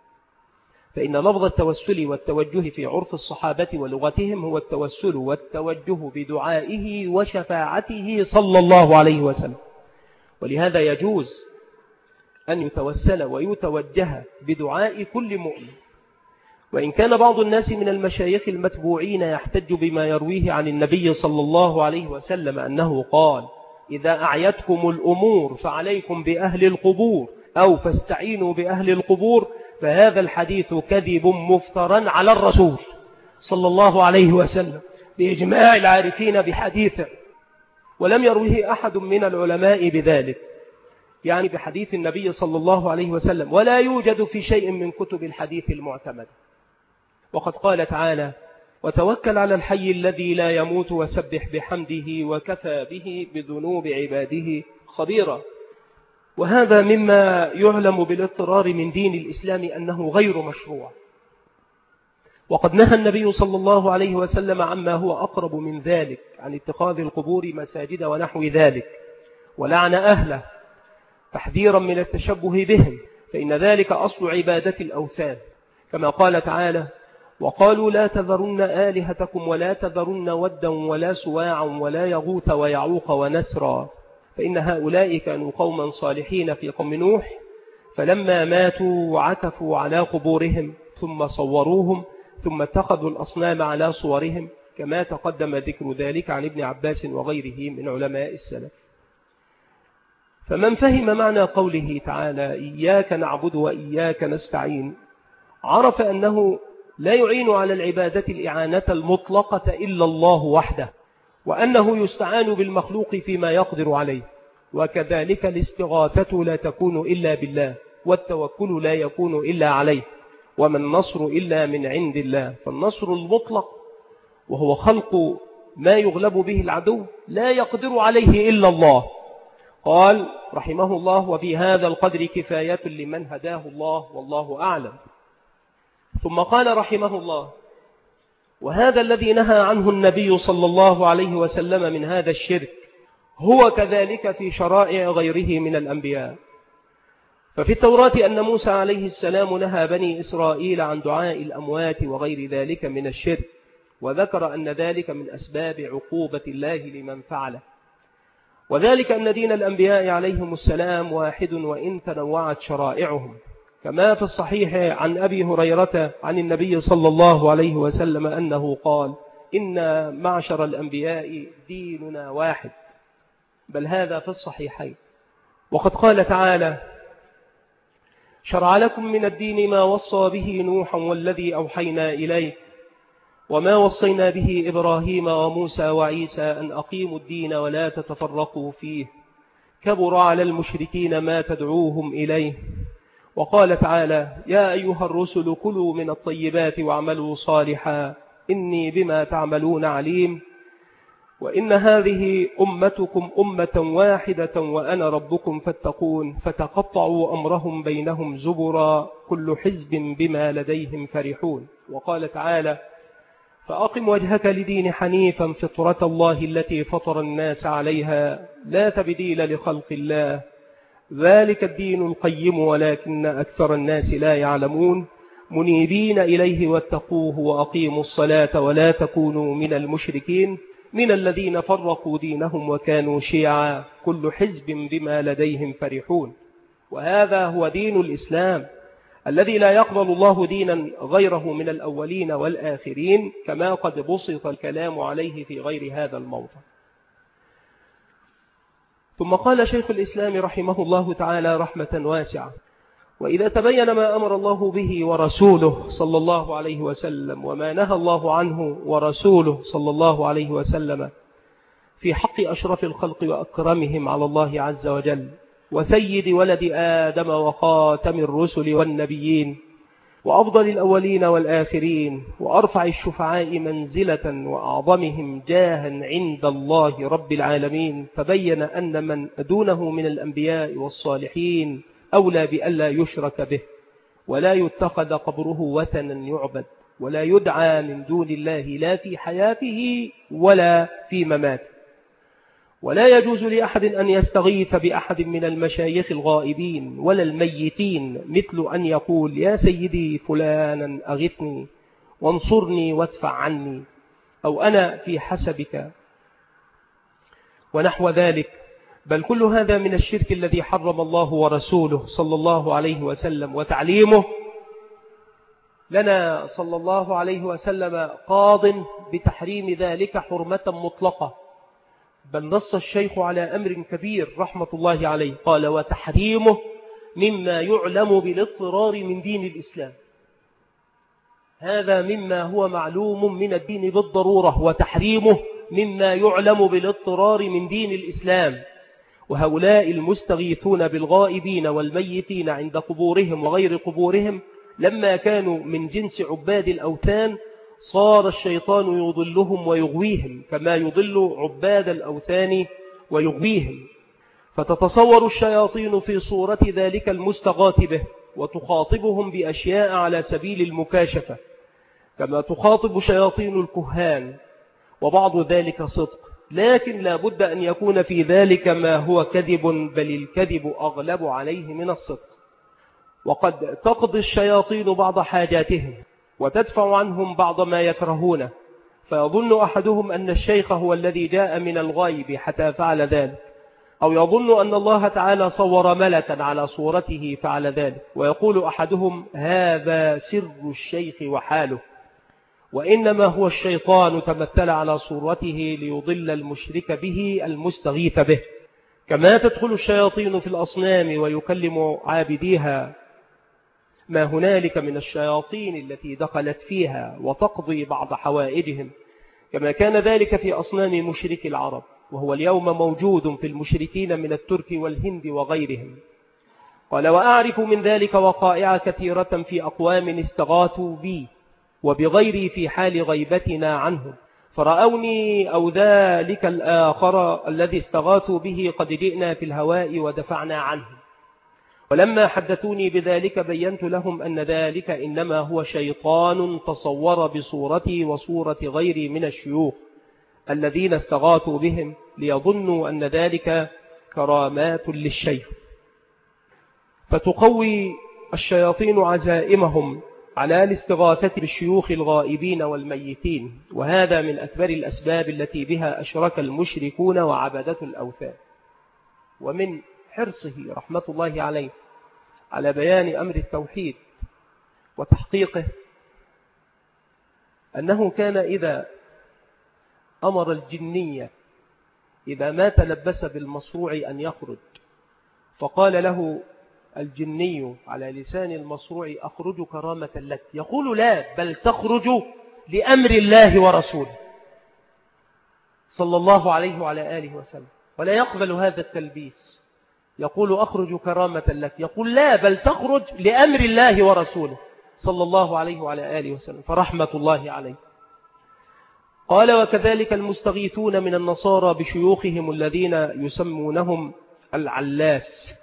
فإن لفظ التوسل والتوجه في عرف الصحابة ولغتهم هو التوسل والتوجه بدعائه وشفاعته صلى الله عليه وسلم. ولهذا يجوز أن يتوسل ويتوجه بدعاء كل مؤمن. وإن كان بعض الناس من المشايخ المتبوعين يحتج بما يرويه عن النبي صلى الله عليه وسلم أنه قال: إذا أعيتكم الأمور فعليكم بأهل القبور أو فاستعينوا بأهل القبور، فهذا الحديث كذب مفترى على الرسول صلى الله عليه وسلم بإجماع العارفين بحديثه، ولم يرويه أحد من العلماء بذلك، يعني بحديث النبي صلى الله عليه وسلم، ولا يوجد في شيء من كتب الحديث المعتمد. وقد قال تعالى: وتوكل على الحي الذي لا يموت وسبح بحمده وكفى به بذنوب عباده خبيرا. وهذا مما يعلم بالاضطرار من دين الإسلام أنه غير مشروع. وقد نهى النبي صلى الله عليه وسلم عما هو أقرب من ذلك، عن اتخاذ القبور مساجد ونحو ذلك، ولعن أهله تحذيرا من التشبه بهم، فإن ذلك أصل عبادة الأوثان، كما قال تعالى: وقالوا لا تذرن آلهتكم ولا تذرن ودا ولا سواعا ولا يغوث ويعوق ونسرا، فإن هؤلاء كانوا قوما صالحين في قوم نوح، فلما ماتوا عكفوا على قبورهم ثم صوروهم ثم اتخذوا الأصنام على صورهم، كما تقدم ذكر ذلك عن ابن عباس وغيره من علماء السلف. فمن فهم معنى قوله تعالى: إياك نعبد وإياك نستعين، عرف أنه لا يعين على العبادة الإعانة المطلقة إلا الله وحده، وأنه يستعان بالمخلوق فيما يقدر عليه، وكذلك الاستغاثة لا تكون إلا بالله، والتوكل لا يكون إلا عليه، وما النصر إلا من عند الله. فالنصر المطلق وهو خلق ما يغلب به العدو لا يقدر عليه إلا الله، قال رحمه الله: وفي هذا القدر كفاية لمن هداه الله والله أعلم. ثم قال رحمه الله: وهذا الذي نهى عنه النبي صلى الله عليه وسلم من هذا الشرك هو كذلك في شرائع غيره من الأنبياء. ففي التوراة أن موسى عليه السلام نهى بني إسرائيل عن دعاء الأموات وغير ذلك من الشرك، وذكر أن ذلك من أسباب عقوبة الله لمن فعله، وذلك أن دين الأنبياء عليهم السلام واحد وإن تنوعت شرائعهم، كما في الصحيح عن أبي هريرة عن النبي صلى الله عليه وسلم أنه قال: إن معشر الأنبياء ديننا واحد، بل هذا في الصحيحين. وقد قال تعالى: شرع لكم من الدين ما وصى به نوحا والذي أوحينا إليك وما وصينا به إبراهيم وموسى وعيسى أن أقيموا الدين ولا تتفرقوا فيه، كبر على المشركين ما تدعوهم إليه. وقال تعالى: يا أيها الرسل كلوا من الطيبات واعملوا صالحا إني بما تعملون عليم، وإن هذه أمتكم أمة واحدة وأنا ربكم فاتقون، فتقطعوا أمرهم بينهم زبرا كل حزب بما لديهم فرحون. وقال تعالى: فأقم وجهك لدين حنيفا فطرة الله التي فطر الناس عليها لا تبديل لخلق الله ذلك الدين القيم ولكن أكثر الناس لا يعلمون، منيبين إليه واتقوه وأقيموا الصلاة ولا تكونوا من المشركين من الذين فرقوا دينهم وكانوا شيعا كل حزب بما لديهم فرحون. وهذا هو دين الإسلام الذي لا يقبل الله دينا غيره من الأولين والآخرين، كما قد بسط الكلام عليه في غير هذا الموضع. ثم قال شيخ الإسلام رحمه الله تعالى رحمة واسعة: وإذا تبين ما أمر الله به ورسوله صلى الله عليه وسلم وما نهى الله عنه ورسوله صلى الله عليه وسلم في حق أشرف الخلق وأكرمهم على الله عز وجل وسيد ولد آدم وخاتم الرسل والنبيين وأفضل الأولين والآخرين وأرفع الشفعاء منزلة وأعظمهم جاها عند الله رب العالمين، فبين أن من دونه من الأنبياء والصالحين أولى بألا يشرك به ولا يتخذ قبره وثنا يعبد ولا يدعى من دون الله لا في حياته ولا في مماته. ولا يجوز لأحد أن يستغيث بأحد من المشايخ الغائبين ولا الميتين، مثل أن يقول: يا سيدي فلانا أغثني وانصرني وادفع عني، أو أنا في حسبك، ونحو ذلك. بل كل هذا من الشرك الذي حرم الله ورسوله صلى الله عليه وسلم وتعليمه لنا صلى الله عليه وسلم قاض بتحريم ذلك حرمة مطلقة، بل نص الشيخ على أمر كبير رحمة الله عليه، قال: وتحريمه مما يعلم بالاضطرار من دين الإسلام. هذا مما هو معلوم من الدين بالضرورة، وتحريمه مما يعلم بالاضطرار من دين الإسلام. وهؤلاء المستغيثون بالغائبين والميتين عند قبورهم وغير قبورهم لما كانوا من جنس عباد الأوثان صار الشيطان يضلهم ويغويهم كما يضل عباد الأوثان ويغويهم، فتتصور الشياطين في صورة ذلك المستغاث به وتخاطبهم بأشياء على سبيل المكاشفة كما تخاطب شياطين الكهان، وبعض ذلك صدق، لكن لا بد أن يكون في ذلك ما هو كذب، بل الكذب أغلب عليه من الصدق. وقد تقضي الشياطين بعض حاجاتهم وتدفع عنهم بعض ما يكرهونه، فيظن أحدهم أن الشيخ هو الذي جاء من الغيب حتى فعل ذلك، أو يظن أن الله تعالى صور ملكا على صورته فعل ذلك، ويقول أحدهم: هذا سر الشيخ وحاله، وإنما هو الشيطان تمثل على صورته ليضل المشرك به المستغيث به. كما تدخل الشياطين في الأصنام ويكلم عابديها ما هنالك من الشياطين التي دخلت فيها وتقضي بعض حوائجهم، كما كان ذلك في أصنام مشرك العرب، وهو اليوم موجود في المشركين من الترك والهند وغيرهم. قال: وأعرف من ذلك وقائع كثيرة في أقوام استغاثوا بي وبغيري في حال غيبتنا عنهم، فرأوني أو ذلك الآخر الذي استغاثوا به قد جئنا في الهواء ودفعنا عنه. ولما حدثوني بذلك بينت لهم أن ذلك إنما هو شيطان تصور بصورتي وصورة غيري من الشيوخ الذين استغاثوا بهم ليظنوا أن ذلك كرامات للشيخ، فتقوي الشياطين عزائمهم على الاستغاثة بالشيوخ الغائبين والميتين، وهذا من أكبر الأسباب التي بها أشرك المشركون وعبدة الأوثان. ومن حرصه رحمة الله عليه على بيان أمر التوحيد وتحقيقه أنه كان إذا أمر الجنية إذا ما تلبس بالمصروع أن يخرج، فقال له الجني على لسان المصروع أخرج كرامة لك، يقول لا، بل تخرج لأمر الله ورسوله صلى الله عليه وعلى آله وسلم، ولا يقبل هذا التلبيس. يقول أخرج كرامة لك، يقول لا، بل تخرج لأمر الله ورسوله صلى الله عليه وعلى آله وسلم، فرحمة الله عليه. قال وكذلك المستغيثون من النصارى بشيوخهم الذين يسمونهم العلاس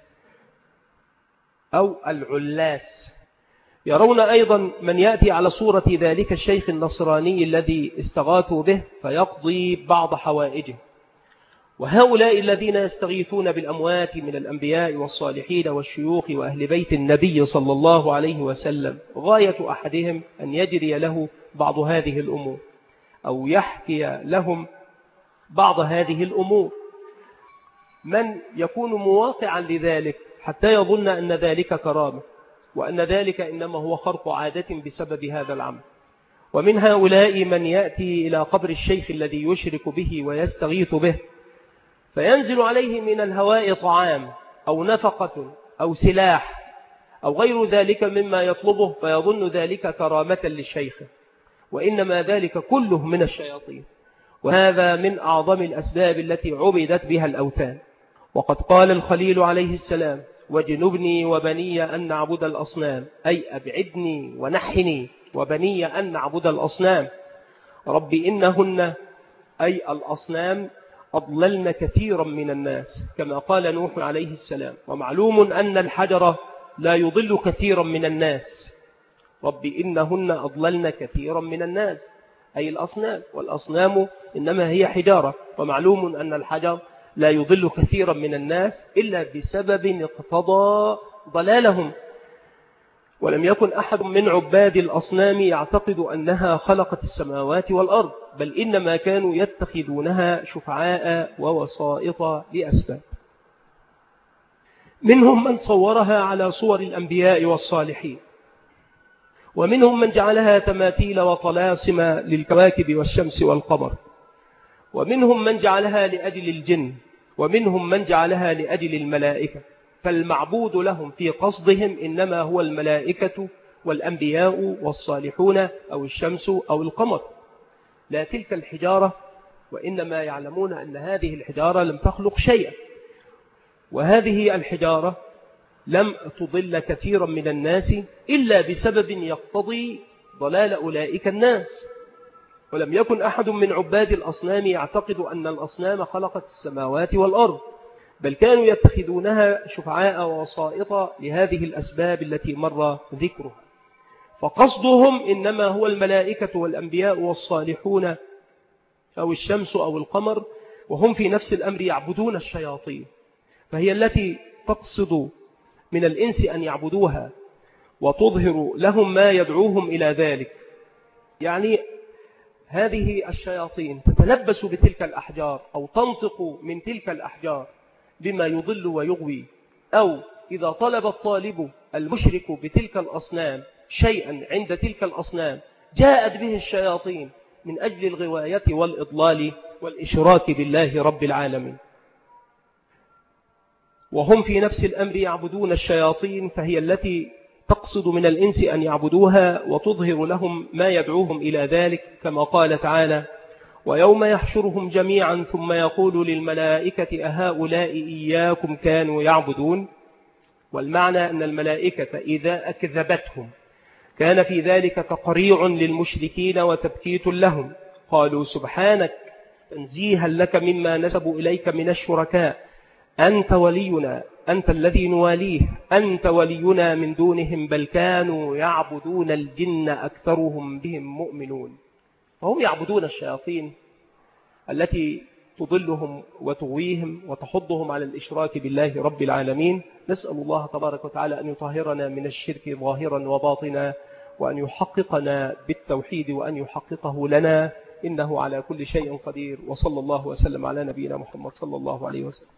أو العلاس، يرون أيضا من يأتي على صورة ذلك الشيخ النصراني الذي استغاثوا به فيقضي بعض حوائجه. وهؤلاء الذين يستغيثون بالأموات من الأنبياء والصالحين والشيوخ وأهل بيت النبي صلى الله عليه وسلم، غاية أحدهم أن يجري له بعض هذه الأمور أو يحكي لهم بعض هذه الأمور، من يكون مواقعا لذلك حتى يظن أن ذلك كرامة، وأن ذلك إنما هو خرق عادة بسبب هذا العمل. ومن هؤلاء من يأتي إلى قبر الشيخ الذي يشرك به ويستغيث به، فينزل عليه من الهواء طعام أو نفقة أو سلاح أو غير ذلك مما يطلبه، فيظن ذلك كرامة للشيخ، وإنما ذلك كله من الشياطين. وهذا من أعظم الأسباب التي عبدت بها الأوثان. وقد قال الخليل عليه السلام واجنبني وبني أن نعبد الأصنام، أي أبعدني ونحني وبني أن نعبد الأصنام. رب إنهن أي الأصنام أضللن كثيرا من الناس، كما قال نوح عليه السلام. ومعلوم أن الحجر لا يضل كثيرا من الناس. رب إنهن أضللن كثيرا من الناس أي الأصنام، والأصنام إنما هي حجارة. ومعلوم أن الحجر لا يضل كثيرا من الناس إلا بسبب اقتضى ضلالهم. ولم يكن أحد من عباد الأصنام يعتقد أنها خلقت السماوات والأرض، بل إنما كانوا يتخذونها شفعاء ووسائط لأسباب. منهم من صورها على صور الأنبياء والصالحين، ومنهم من جعلها تماثيل وطلاسم للكواكب والشمس والقمر، ومنهم من جعلها لأجل الجن، ومنهم من جعلها لأجل الملائكة. فالمعبود لهم في قصدهم إنما هو الملائكة والأنبياء والصالحون أو الشمس أو القمر، لا تلك الحجارة. وإنما يعلمون أن هذه الحجارة لم تخلق شيئا، وهذه الحجارة لم تضل كثيرا من الناس إلا بسبب يقتضي ضلال أولئك الناس. ولم يكن أحد من عباد الأصنام يعتقد أن الأصنام خلقت السماوات والأرض، بل كانوا يتخذونها شفعاء ووسائط لهذه الأسباب التي مر ذكرها. فقصدهم إنما هو الملائكة والأنبياء والصالحون أو الشمس أو القمر، وهم في نفس الأمر يعبدون الشياطين، فهي التي تقصد من الإنس أن يعبدوها وتظهر لهم ما يدعوهم إلى ذلك. يعني هذه الشياطين تتلبس بتلك الأحجار أو تنطق من تلك الأحجار بما يضل ويغوي، أو إذا طلب الطالب المشرك بتلك الأصنام شيئا عند تلك الأصنام جاءت به الشياطين من أجل الغواية والإضلال والإشراك بالله رب العالمين. وهم في نفس الأمر يعبدون الشياطين، فهي التي تقصد من الإنس أن يعبدوها وتظهر لهم ما يدعوهم إلى ذلك، كما قال تعالى ويوم يحشرهم جميعا ثم يقول للملائكة أهؤلاء إياكم كانوا يعبدون. والمعنى أن الملائكة إذا أكذبتهم كان في ذلك تقريع للمشركين وتبكيت لهم، قالوا سبحانك تنزيها لك مما نسبوا إليك من الشركاء، أنت ولينا، أنت الذي نواليه، أنت ولينا من دونهم بل كانوا يعبدون الجن أكثرهم بهم مؤمنون. فهم يعبدون الشياطين التي تضلهم وتغويهم وتحضهم على الإشراك بالله رب العالمين. نسأل الله تبارك وتعالى أن يطهرنا من الشرك ظاهرا وباطنا، وأن يحققنا بالتوحيد وأن يحققه لنا، إنه على كل شيء قدير. وصلى الله وسلم على نبينا محمد صلى الله عليه وسلم.